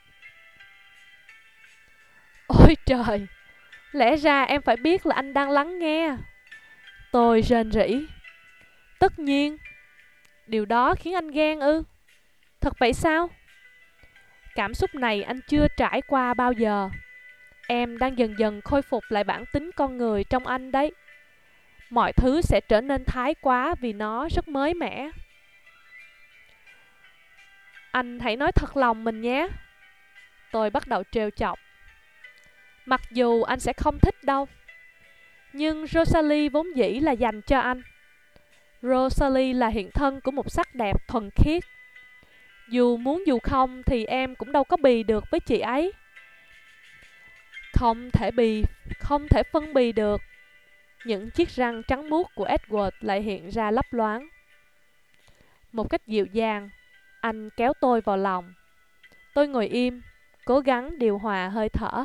Ôi trời, lẽ ra em phải biết là anh đang lắng nghe. Tôi rền rĩ. Tất nhiên. Điều đó khiến anh ghen ư? Thật vậy sao? Cảm xúc này anh chưa trải qua bao giờ. Em đang dần dần khôi phục lại bản tính con người trong anh đấy. Mọi thứ sẽ trở nên thái quá vì nó rất mới mẻ. Anh hãy nói thật lòng mình nhé. Tôi bắt đầu trêu chọc. Mặc dù anh sẽ không thích đâu, nhưng Rosalie vốn dĩ là dành cho anh. Rosalie là hiện thân của một sắc đẹp thuần khiết. Dù muốn dù không thì em cũng đâu có bì được với chị ấy. Không thể phân bì được. Những chiếc răng trắng muốt của Edward lại hiện ra lấp loáng. Một cách dịu dàng, anh kéo tôi vào lòng. Tôi ngồi im, cố gắng điều hòa hơi thở.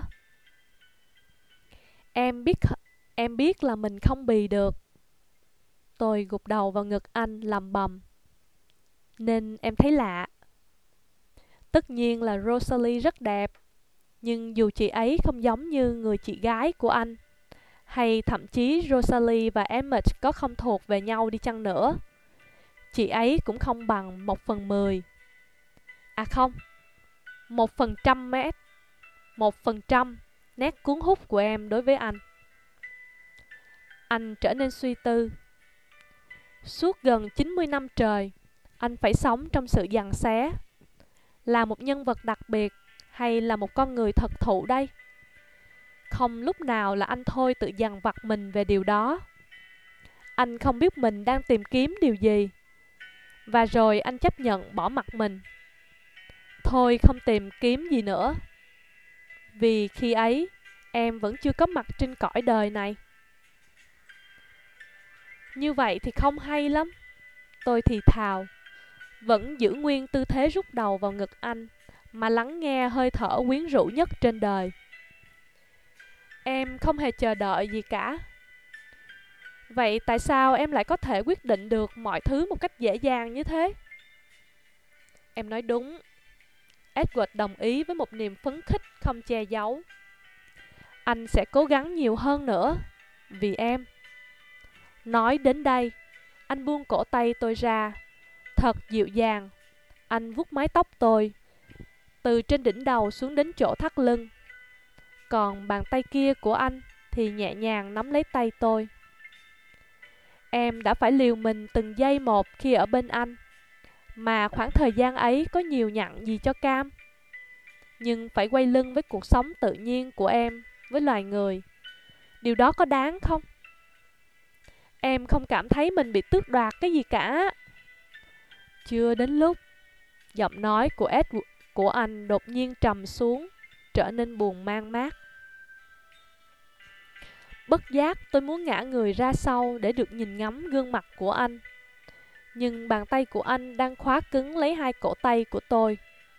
Em biết là mình không bì được. Tôi gục đầu vào ngực anh lầm bầm. Nên em thấy lạ. Tất nhiên là Rosalie rất đẹp. Nhưng dù chị ấy không giống như người chị gái của anh, hay thậm chí Rosalie và Emmett có không thuộc về nhau đi chăng nữa, chị ấy cũng không bằng 1/10. À không, 1% 1% nét cuốn hút của em đối với anh. Anh trở nên suy tư. Suốt gần 90 năm trời, anh phải sống trong sự giằng xé. Là một nhân vật đặc biệt hay là một con người thật thụ đây? Không lúc nào là anh thôi tự dằn vặt mình về điều đó. Anh không biết mình đang tìm kiếm điều gì. Và rồi anh chấp nhận bỏ mặc mình. Thôi không tìm kiếm gì nữa. Vì khi ấy, em vẫn chưa có mặt trên cõi đời này. Như vậy thì không hay lắm. Tôi thì thào, vẫn giữ nguyên tư thế rút đầu vào ngực anh, mà lắng nghe hơi thở quyến rũ nhất trên đời. Em không hề chờ đợi gì cả. Vậy tại sao em lại có thể quyết định được mọi thứ một cách dễ dàng như thế? Em nói đúng. Edward đồng ý với một niềm phấn khích không che giấu. Anh sẽ cố gắng nhiều hơn nữa. Vì em. Nói đến đây, anh buông cổ tay tôi ra. Thật dịu dàng. Anh vuốt mái tóc tôi, từ trên đỉnh đầu xuống đến chỗ thắt lưng. Còn bàn tay kia của anh thì nhẹ nhàng nắm lấy tay tôi. Em đã phải liều mình từng giây một khi ở bên anh. Mà khoảng thời gian ấy có nhiều nhặn gì cho cam. Nhưng phải quay lưng với cuộc sống tự nhiên của em với loài người. Điều đó có đáng không? Em không cảm thấy mình bị tước đoạt cái gì cả. Chưa đến lúc. Giọng nói của anh đột nhiên trầm xuống, trở nên buồn man mác. Bất giác tôi muốn ngã người ra sau để được nhìn ngắm gương mặt của anh. Nhưng bàn tay của anh đang khóa cứng lấy hai cổ tay của tôi.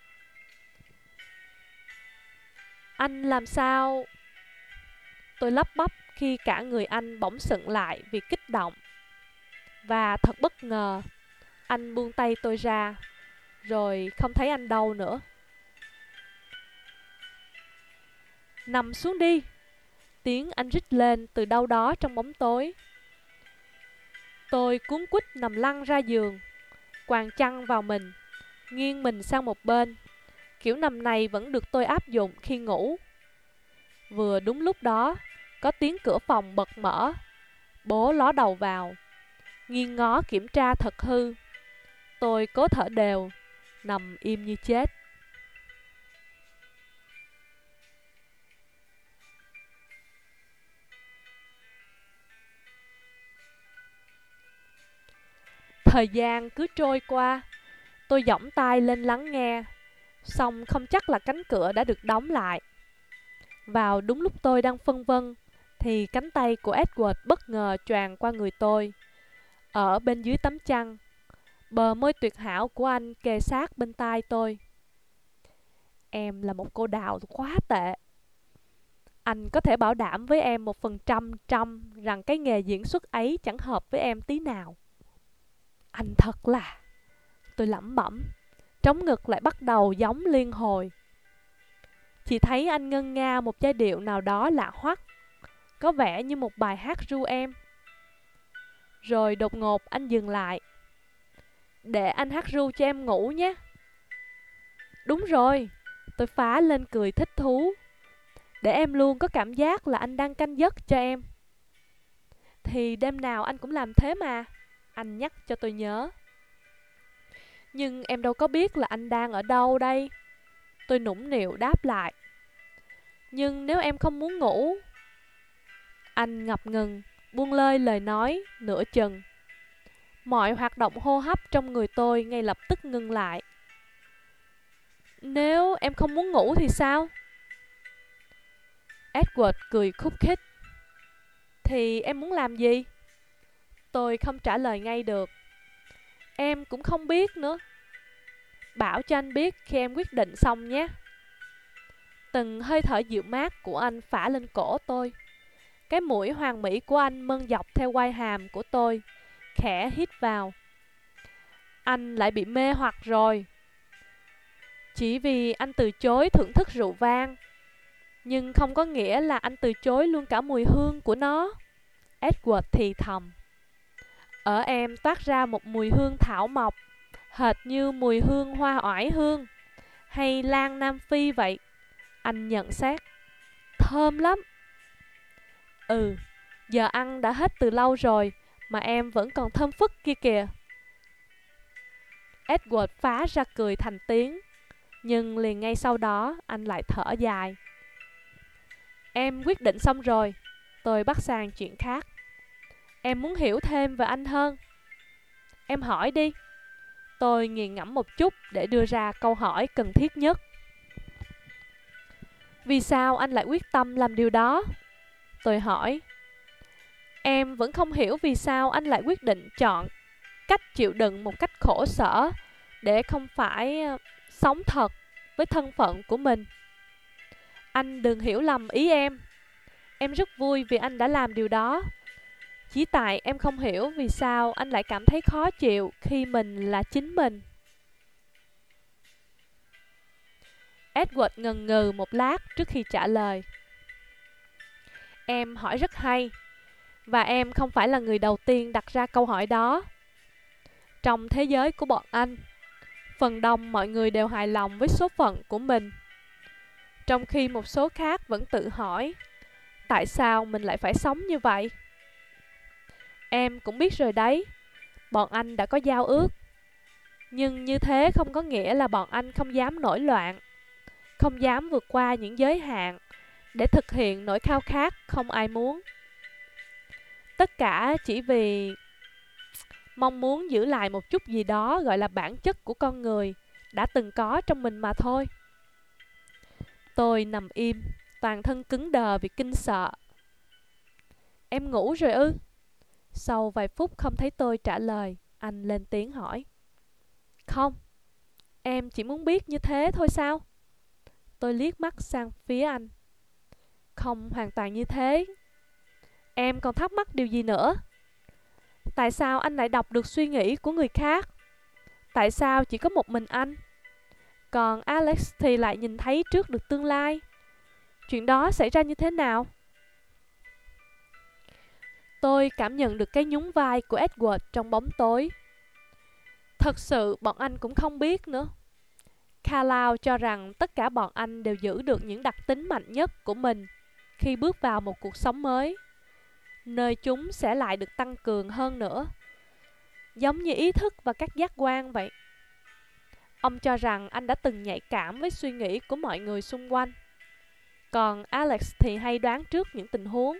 Anh làm sao? Tôi lắp bắp khi cả người anh bỗng sững lại vì kích động. Và thật bất ngờ, anh buông tay tôi ra, rồi không thấy anh đâu nữa. Nằm xuống đi. Tiếng anh rít lên từ đâu đó trong bóng tối. Tôi cuống quýt nằm lăn ra giường, quàng chăn vào mình, nghiêng mình sang một bên. Kiểu nằm này vẫn được tôi áp dụng khi ngủ. Vừa đúng lúc đó, có tiếng cửa phòng bật mở. Bố ló đầu vào, nghiêng ngó kiểm tra thật hư. Tôi cố thở đều, nằm im như chết. Thời gian cứ trôi qua. Tôi giỏng tai lên lắng nghe. Song không chắc là cánh cửa đã được đóng lại. Vào đúng lúc tôi đang phân vân, thì cánh tay của Edward bất ngờ choàng qua người tôi. Ở bên dưới tấm chăn, bờ môi tuyệt hảo của anh kề sát bên tai tôi. Em là một cô đào quá tệ. Anh có thể bảo đảm với em 100% rằng cái nghề diễn xuất ấy chẳng hợp với em tí nào. Anh thật là... Tôi lẩm bẩm, trống ngực lại bắt đầu giống liên hồi. Chỉ thấy anh ngân nga một giai điệu nào đó lạ hoắc, có vẻ như một bài hát ru em. Rồi đột ngột anh dừng lại. Để anh hát ru cho em ngủ nhé. Đúng rồi, Tôi phá lên cười thích thú. Để em luôn có cảm giác là anh đang canh giấc cho em. Thì đêm nào anh cũng làm thế mà. Anh nhắc cho tôi nhớ. Nhưng em đâu có biết là anh đang ở đâu đây. Tôi nũng nịu đáp lại. Nhưng nếu em không muốn ngủ. Anh ngập ngừng, buông lơi lời nói, nửa chừng. Mọi hoạt động hô hấp trong người tôi ngay lập tức ngừng lại. Nếu em không muốn ngủ thì sao? Edward cười khúc khích. Thì em muốn làm gì? Tôi không trả lời ngay được. Em cũng không biết nữa. Bảo cho anh biết khi em quyết định xong nhé. Từng hơi thở dịu mát của anh phả lên cổ tôi. Cái mũi hoàn mỹ của anh mơn dọc theo quai hàm của tôi, khẽ hít vào. Anh lại bị mê hoặc rồi. Chỉ vì anh từ chối thưởng thức rượu vang, nhưng không có nghĩa là anh từ chối luôn cả mùi hương của nó. Edward thì thầm. Ở em toát ra một mùi hương thảo mộc, hệt như mùi hương hoa oải hương hay lan Nam Phi vậy. Anh nhận xét. Thơm lắm. Ừ, giờ ăn đã hết từ lâu rồi, mà em vẫn còn thơm phức kia kìa. Edward phá ra cười thành tiếng, nhưng liền ngay sau đó anh lại thở dài. Em quyết định xong rồi. Tôi bắt sang chuyện khác. Em muốn hiểu thêm về anh hơn. Em hỏi đi. Tôi nghiền ngẫm một chút để đưa ra câu hỏi cần thiết nhất. Vì sao anh lại quyết tâm làm điều đó? Tôi hỏi. Em vẫn không hiểu vì sao anh lại quyết định chọn cách chịu đựng một cách khổ sở để không phải sống thật với thân phận của mình. Anh đừng hiểu lầm ý em. Em rất vui vì anh đã làm điều đó. Chỉ tại em không hiểu vì sao anh lại cảm thấy khó chịu khi mình là chính mình. Edward ngần ngừ một lát trước khi trả lời. Em hỏi rất hay, và em không phải là người đầu tiên đặt ra câu hỏi đó. Trong thế giới của bọn anh, phần đông mọi người đều hài lòng với số phận của mình, trong khi một số khác vẫn tự hỏi, tại sao mình lại phải sống như vậy? Em cũng biết rồi đấy, bọn anh đã có giao ước. Nhưng như thế không có nghĩa là bọn anh không dám nổi loạn, không dám vượt qua những giới hạn để thực hiện nỗi khao khát không ai muốn. Tất cả chỉ vì mong muốn giữ lại một chút gì đó gọi là bản chất của con người đã từng có trong mình mà thôi. Tôi nằm im, toàn thân cứng đờ vì kinh sợ. Em ngủ rồi ư? Sau vài phút không thấy tôi trả lời, anh lên tiếng hỏi. Không, em chỉ muốn biết như thế thôi sao? Tôi liếc mắt sang phía anh. Không hoàn toàn như thế. Em còn thắc mắc điều gì nữa? Tại sao anh lại đọc được suy nghĩ của người khác? Tại sao chỉ có một mình anh? Còn Alex thì lại nhìn thấy trước được tương lai. Chuyện đó xảy ra như thế nào? Tôi cảm nhận được cái nhún vai của Edward trong bóng tối. Thật sự bọn anh cũng không biết nữa. Carlisle cho rằng tất cả bọn anh đều giữ được những đặc tính mạnh nhất của mình khi bước vào một cuộc sống mới, nơi chúng sẽ lại được tăng cường hơn nữa, giống như ý thức và các giác quan vậy. Ông cho rằng anh đã từng nhạy cảm với suy nghĩ của mọi người xung quanh. Còn Alex thì hay đoán trước những tình huống.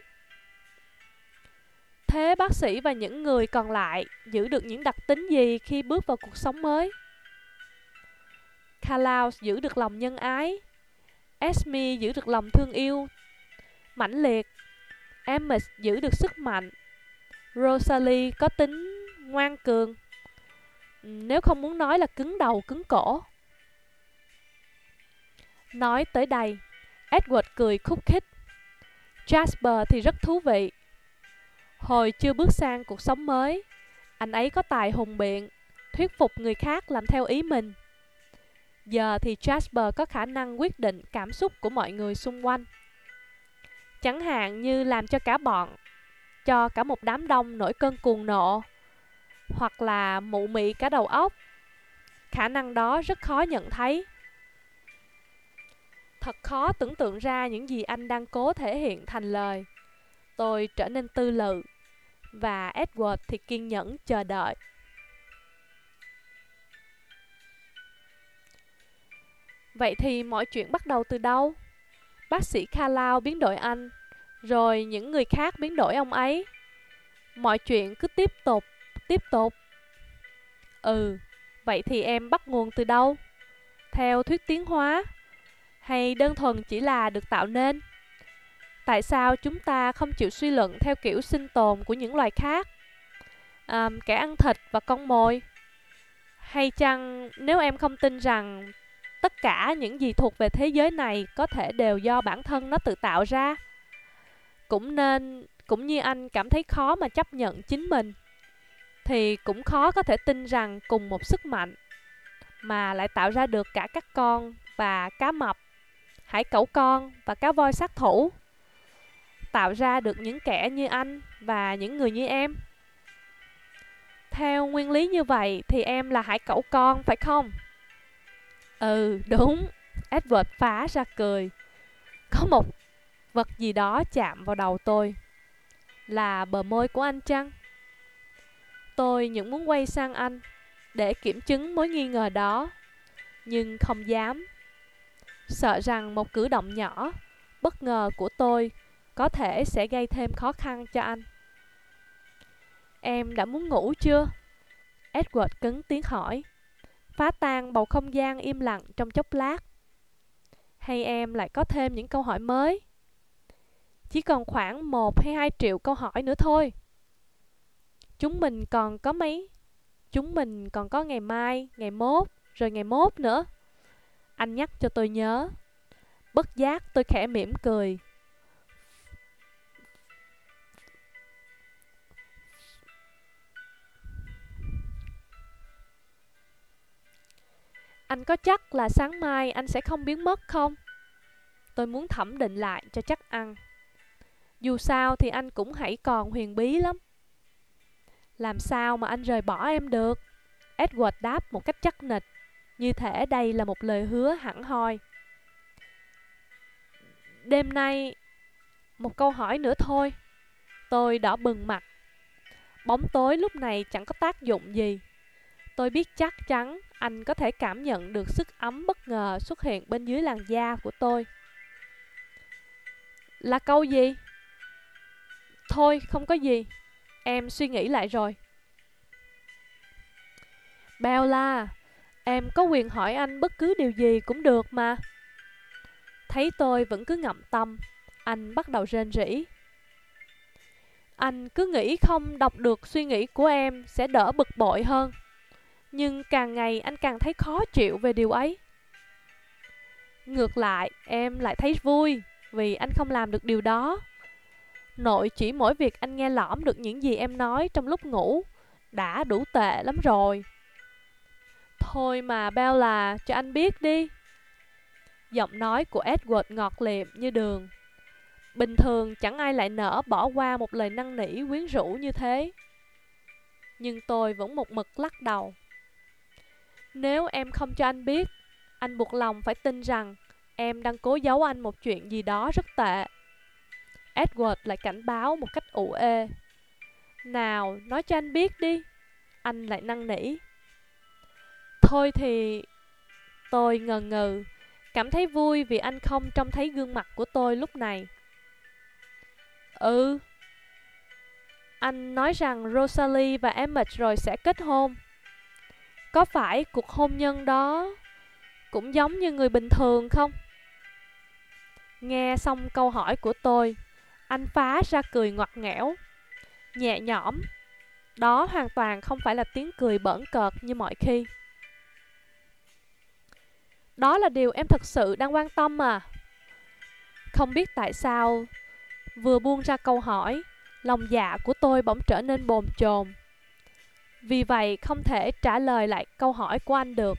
Thế bác sĩ và những người còn lại giữ được những đặc tính gì khi bước vào cuộc sống mới? Carlisle giữ được lòng nhân ái, Esme giữ được lòng thương yêu mãnh liệt, Emmett giữ được sức mạnh, Rosalie có tính ngoan cường, nếu không muốn nói là cứng đầu cứng cổ. Nói tới đây, Edward cười khúc khích. Jasper thì rất thú vị. Hồi chưa bước sang cuộc sống mới, anh ấy có tài hùng biện, thuyết phục người khác làm theo ý mình. Giờ thì Jasper có khả năng quyết định cảm xúc của mọi người xung quanh. Chẳng hạn như làm cho cả một đám đông nổi cơn cuồng nộ, hoặc là mụ mị cả đầu óc. Khả năng đó rất khó nhận thấy. Thật khó tưởng tượng ra những gì anh đang cố thể hiện thành lời. Tôi trở nên tư lự, và Edward thì kiên nhẫn chờ đợi. Vậy thì mọi chuyện bắt đầu từ đâu? Bác sĩ Carlisle biến đổi anh, rồi những người khác biến đổi ông ấy. Mọi chuyện cứ tiếp tục. Vậy thì em bắt nguồn từ đâu? Theo thuyết tiến hóa? Hay đơn thuần chỉ là được tạo nên? Tại sao chúng ta không chịu suy luận theo kiểu sinh tồn của những loài khác? Kẻ ăn thịt và con mồi? Hay chăng nếu em không tin rằng tất cả những gì thuộc về thế giới này có thể đều do bản thân nó tự tạo ra? Cũng như anh cảm thấy khó mà chấp nhận chính mình, thì cũng khó có thể tin rằng cùng một sức mạnh mà lại tạo ra được cả các con và cá mập, hải cẩu con và cá voi sát thủ, tạo ra được những kẻ như anh và những người như em. Theo nguyên lý như vậy thì em là hải cẩu con, phải không? Đúng. Edward phá ra cười. Có một vật gì đó chạm vào đầu tôi. Là bờ môi của anh chăng? Tôi những muốn quay sang anh để kiểm chứng mối nghi ngờ đó, nhưng không dám. Sợ rằng một cử động nhỏ, bất ngờ của tôi có thể sẽ gây thêm khó khăn cho anh. Em đã muốn ngủ chưa? Edward cứng tiếng hỏi, phá tan bầu không gian im lặng trong chốc lát. Hay em lại có thêm những câu hỏi mới? Chỉ còn khoảng 1 hay 2 triệu câu hỏi nữa thôi. Chúng mình còn có ngày mai, ngày mốt, rồi ngày mốt nữa. Anh nhắc cho tôi nhớ. Bất giác tôi khẽ mỉm cười. Anh có chắc là sáng mai anh sẽ không biến mất không? Tôi muốn thẩm định lại cho chắc ăn. Dù sao thì anh cũng hãy còn huyền bí lắm. Làm sao mà anh rời bỏ em được? Edward đáp một cách chắc nịch, như thể đây là một lời hứa hẳn hoi. Đêm nay, một câu hỏi nữa thôi. Tôi đỏ bừng mặt. Bóng tối lúc này chẳng có tác dụng gì. Tôi biết chắc chắn anh có thể cảm nhận được sức ấm bất ngờ xuất hiện bên dưới làn da của tôi. Là câu gì? Thôi, không có gì. Em suy nghĩ lại rồi. Bella, em có quyền hỏi anh bất cứ điều gì cũng được mà. Thấy tôi vẫn cứ ngậm tâm, anh bắt đầu rên rỉ. Anh cứ nghĩ không đọc được suy nghĩ của em sẽ đỡ bực bội hơn. Nhưng càng ngày anh càng thấy khó chịu về điều ấy. Ngược lại, em lại thấy vui vì anh không làm được điều đó. Nội chỉ mỗi việc anh nghe lỏm được những gì em nói trong lúc ngủ đã đủ tệ lắm rồi. Thôi mà Bella, cho anh biết đi. Giọng nói của Edward ngọt liệm như đường. Bình thường chẳng ai lại nỡ bỏ qua một lời năn nỉ quyến rũ như thế. Nhưng tôi vẫn một mực lắc đầu. Nếu em không cho anh biết, anh buộc lòng phải tin rằng em đang cố giấu anh một chuyện gì đó rất tệ. Edward lại cảnh báo một cách ủ ê. Nào, nói cho anh biết đi. Anh lại năn nỉ. Thôi thì... Tôi ngần ngừ, cảm thấy vui vì anh không trông thấy gương mặt của tôi lúc này. Anh nói rằng Rosalie và Emmett rồi sẽ kết hôn. Có phải cuộc hôn nhân đó cũng giống như người bình thường không? Nghe xong câu hỏi của tôi, anh phá ra cười ngoặt nghẽo, nhẹ nhõm. Đó hoàn toàn không phải là tiếng cười bỡn cợt như mọi khi. Đó là điều em thật sự đang quan tâm à? Không biết tại sao, vừa buông ra câu hỏi, lòng dạ của tôi bỗng trở nên bồn chồn. Vì vậy không thể trả lời lại câu hỏi của anh được.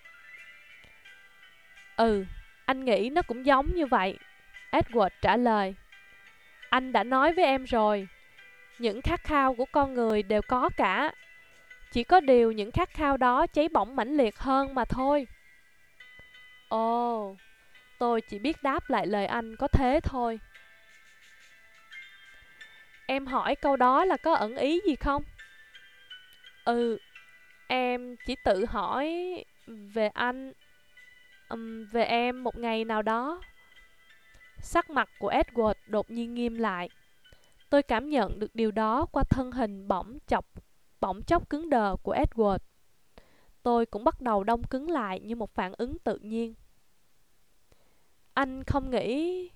Anh nghĩ nó cũng giống như vậy, Edward trả lời. Anh đã nói với em rồi, những khát khao của con người đều có cả. Chỉ có điều những khát khao đó cháy bỏng mãnh liệt hơn mà thôi. Ồ, Tôi chỉ biết đáp lại lời anh có thế thôi. Em hỏi câu đó là có ẩn ý gì không? Ừ, em chỉ tự hỏi về anh, về em một ngày nào đó. Sắc mặt của Edward đột nhiên nghiêm lại. Tôi cảm nhận được điều đó qua thân hình bỗng chốc cứng đờ của Edward. Tôi cũng bắt đầu đông cứng lại như một phản ứng tự nhiên. Anh không nghĩ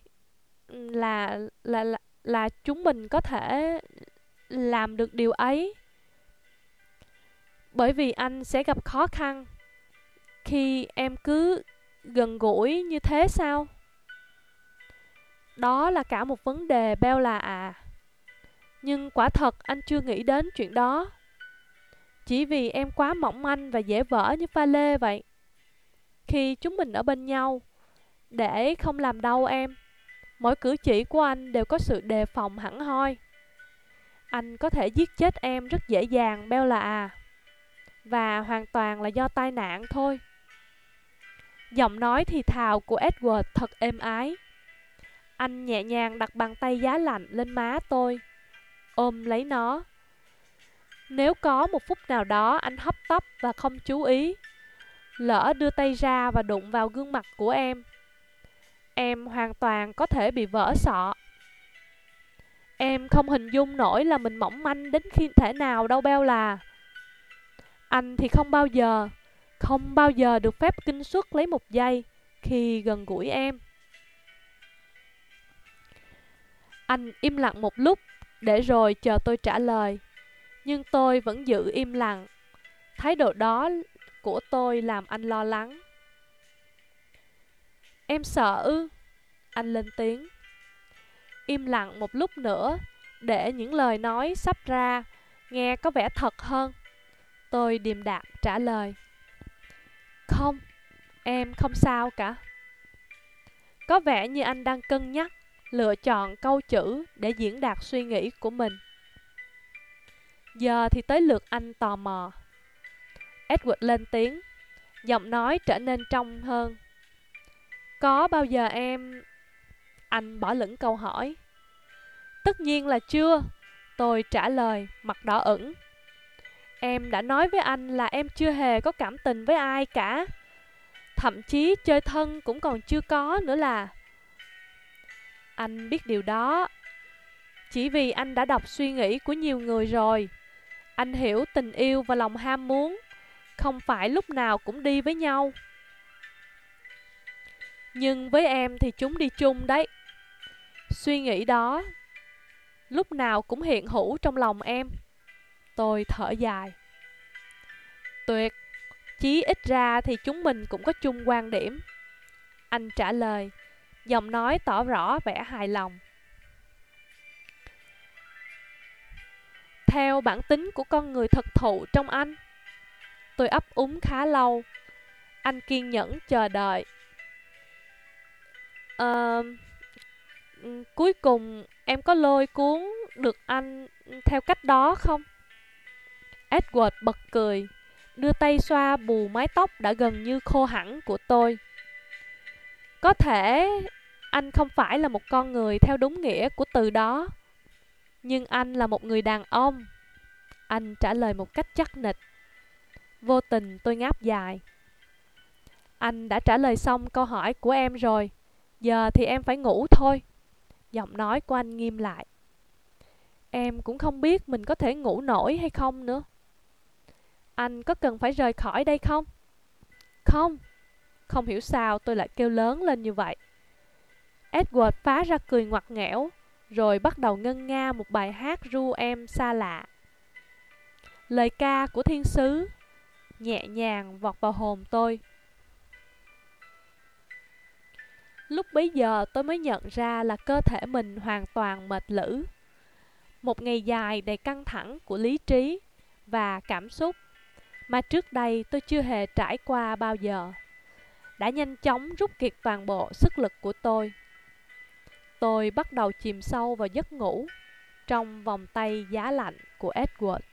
là chúng mình có thể làm được điều ấy, bởi vì anh sẽ gặp khó khăn khi em cứ gần gũi như thế sao? Đó là cả một vấn đề, Bella à. Nhưng quả thật anh chưa nghĩ đến chuyện đó. Chỉ vì em quá mỏng manh và dễ vỡ như pha lê vậy. Khi chúng mình ở bên nhau, để không làm đau em, mỗi cử chỉ của anh đều có sự đề phòng hẳn hoi. Anh có thể giết chết em rất dễ dàng, Bella à. Và hoàn toàn là do tai nạn thôi. Giọng nói thì thào của Edward thật êm ái. Anh nhẹ nhàng đặt bàn tay giá lạnh lên má tôi, ôm lấy nó. Nếu có một phút nào đó anh hấp tấp và không chú ý, lỡ đưa tay ra và đụng vào gương mặt của em hoàn toàn có thể bị vỡ sọ. Em không hình dung nổi là mình mỏng manh đến khi thể nào đâu Bella. Anh thì không bao giờ được phép kinh suất lấy một giây khi gần gũi em. Anh im lặng một lúc để rồi chờ tôi trả lời. Nhưng tôi vẫn giữ im lặng. Thái độ đó của tôi làm anh lo lắng. Em sợ ư? Anh lên tiếng. Im lặng một lúc nữa để những lời nói sắp ra nghe có vẻ thật hơn. Tôi điềm đạm trả lời. Không, em không sao cả. Có vẻ như anh đang cân nhắc, lựa chọn câu chữ để diễn đạt suy nghĩ của mình. Giờ thì tới lượt anh tò mò. Edward lên tiếng, giọng nói trở nên trong hơn. Có bao giờ em... Anh bỏ lửng câu hỏi. Tất nhiên là chưa, tôi trả lời, mặt đỏ ửng. Em đã nói với anh là em chưa hề có cảm tình với ai cả. Thậm chí chơi thân cũng còn chưa có nữa là. Anh biết điều đó. Chỉ vì anh đã đọc suy nghĩ của nhiều người rồi. Anh hiểu tình yêu và lòng ham muốn không phải lúc nào cũng đi với nhau. Nhưng với em thì chúng đi chung đấy. Suy nghĩ đó lúc nào cũng hiện hữu trong lòng em. Tôi thở dài. Tuyệt, chí ít ra thì chúng mình cũng có chung quan điểm. Anh trả lời, giọng nói tỏ rõ vẻ hài lòng. Theo bản tính của con người thực thụ trong anh. Tôi ấp úng khá lâu. Anh kiên nhẫn chờ đợi. Cuối cùng em có lôi cuốn được anh theo cách đó không? Edward bật cười, đưa tay xoa bù mái tóc đã gần như khô hẳn của tôi. Có thể anh không phải là một con người theo đúng nghĩa của từ đó, nhưng anh là một người đàn ông. Anh trả lời một cách chắc nịch. Vô tình tôi ngáp dài. Anh đã trả lời xong câu hỏi của em rồi. Giờ thì em phải ngủ thôi. Giọng nói của anh nghiêm lại. Em cũng không biết mình có thể ngủ nổi hay không nữa. Anh có cần phải rời khỏi đây không? Không. Không hiểu sao tôi lại kêu lớn lên như vậy. Edward phá ra cười ngoặt nghẽo, rồi bắt đầu ngân nga một bài hát ru em xa lạ. Lời ca của thiên sứ nhẹ nhàng vọt vào hồn tôi. Lúc bấy giờ tôi mới nhận ra là cơ thể mình hoàn toàn mệt lử. Một ngày dài đầy căng thẳng của lý trí và cảm xúc mà trước đây tôi chưa hề trải qua bao giờ đã nhanh chóng rút kiệt toàn bộ sức lực của tôi. Tôi bắt đầu chìm sâu vào giấc ngủ trong vòng tay giá lạnh của Edward.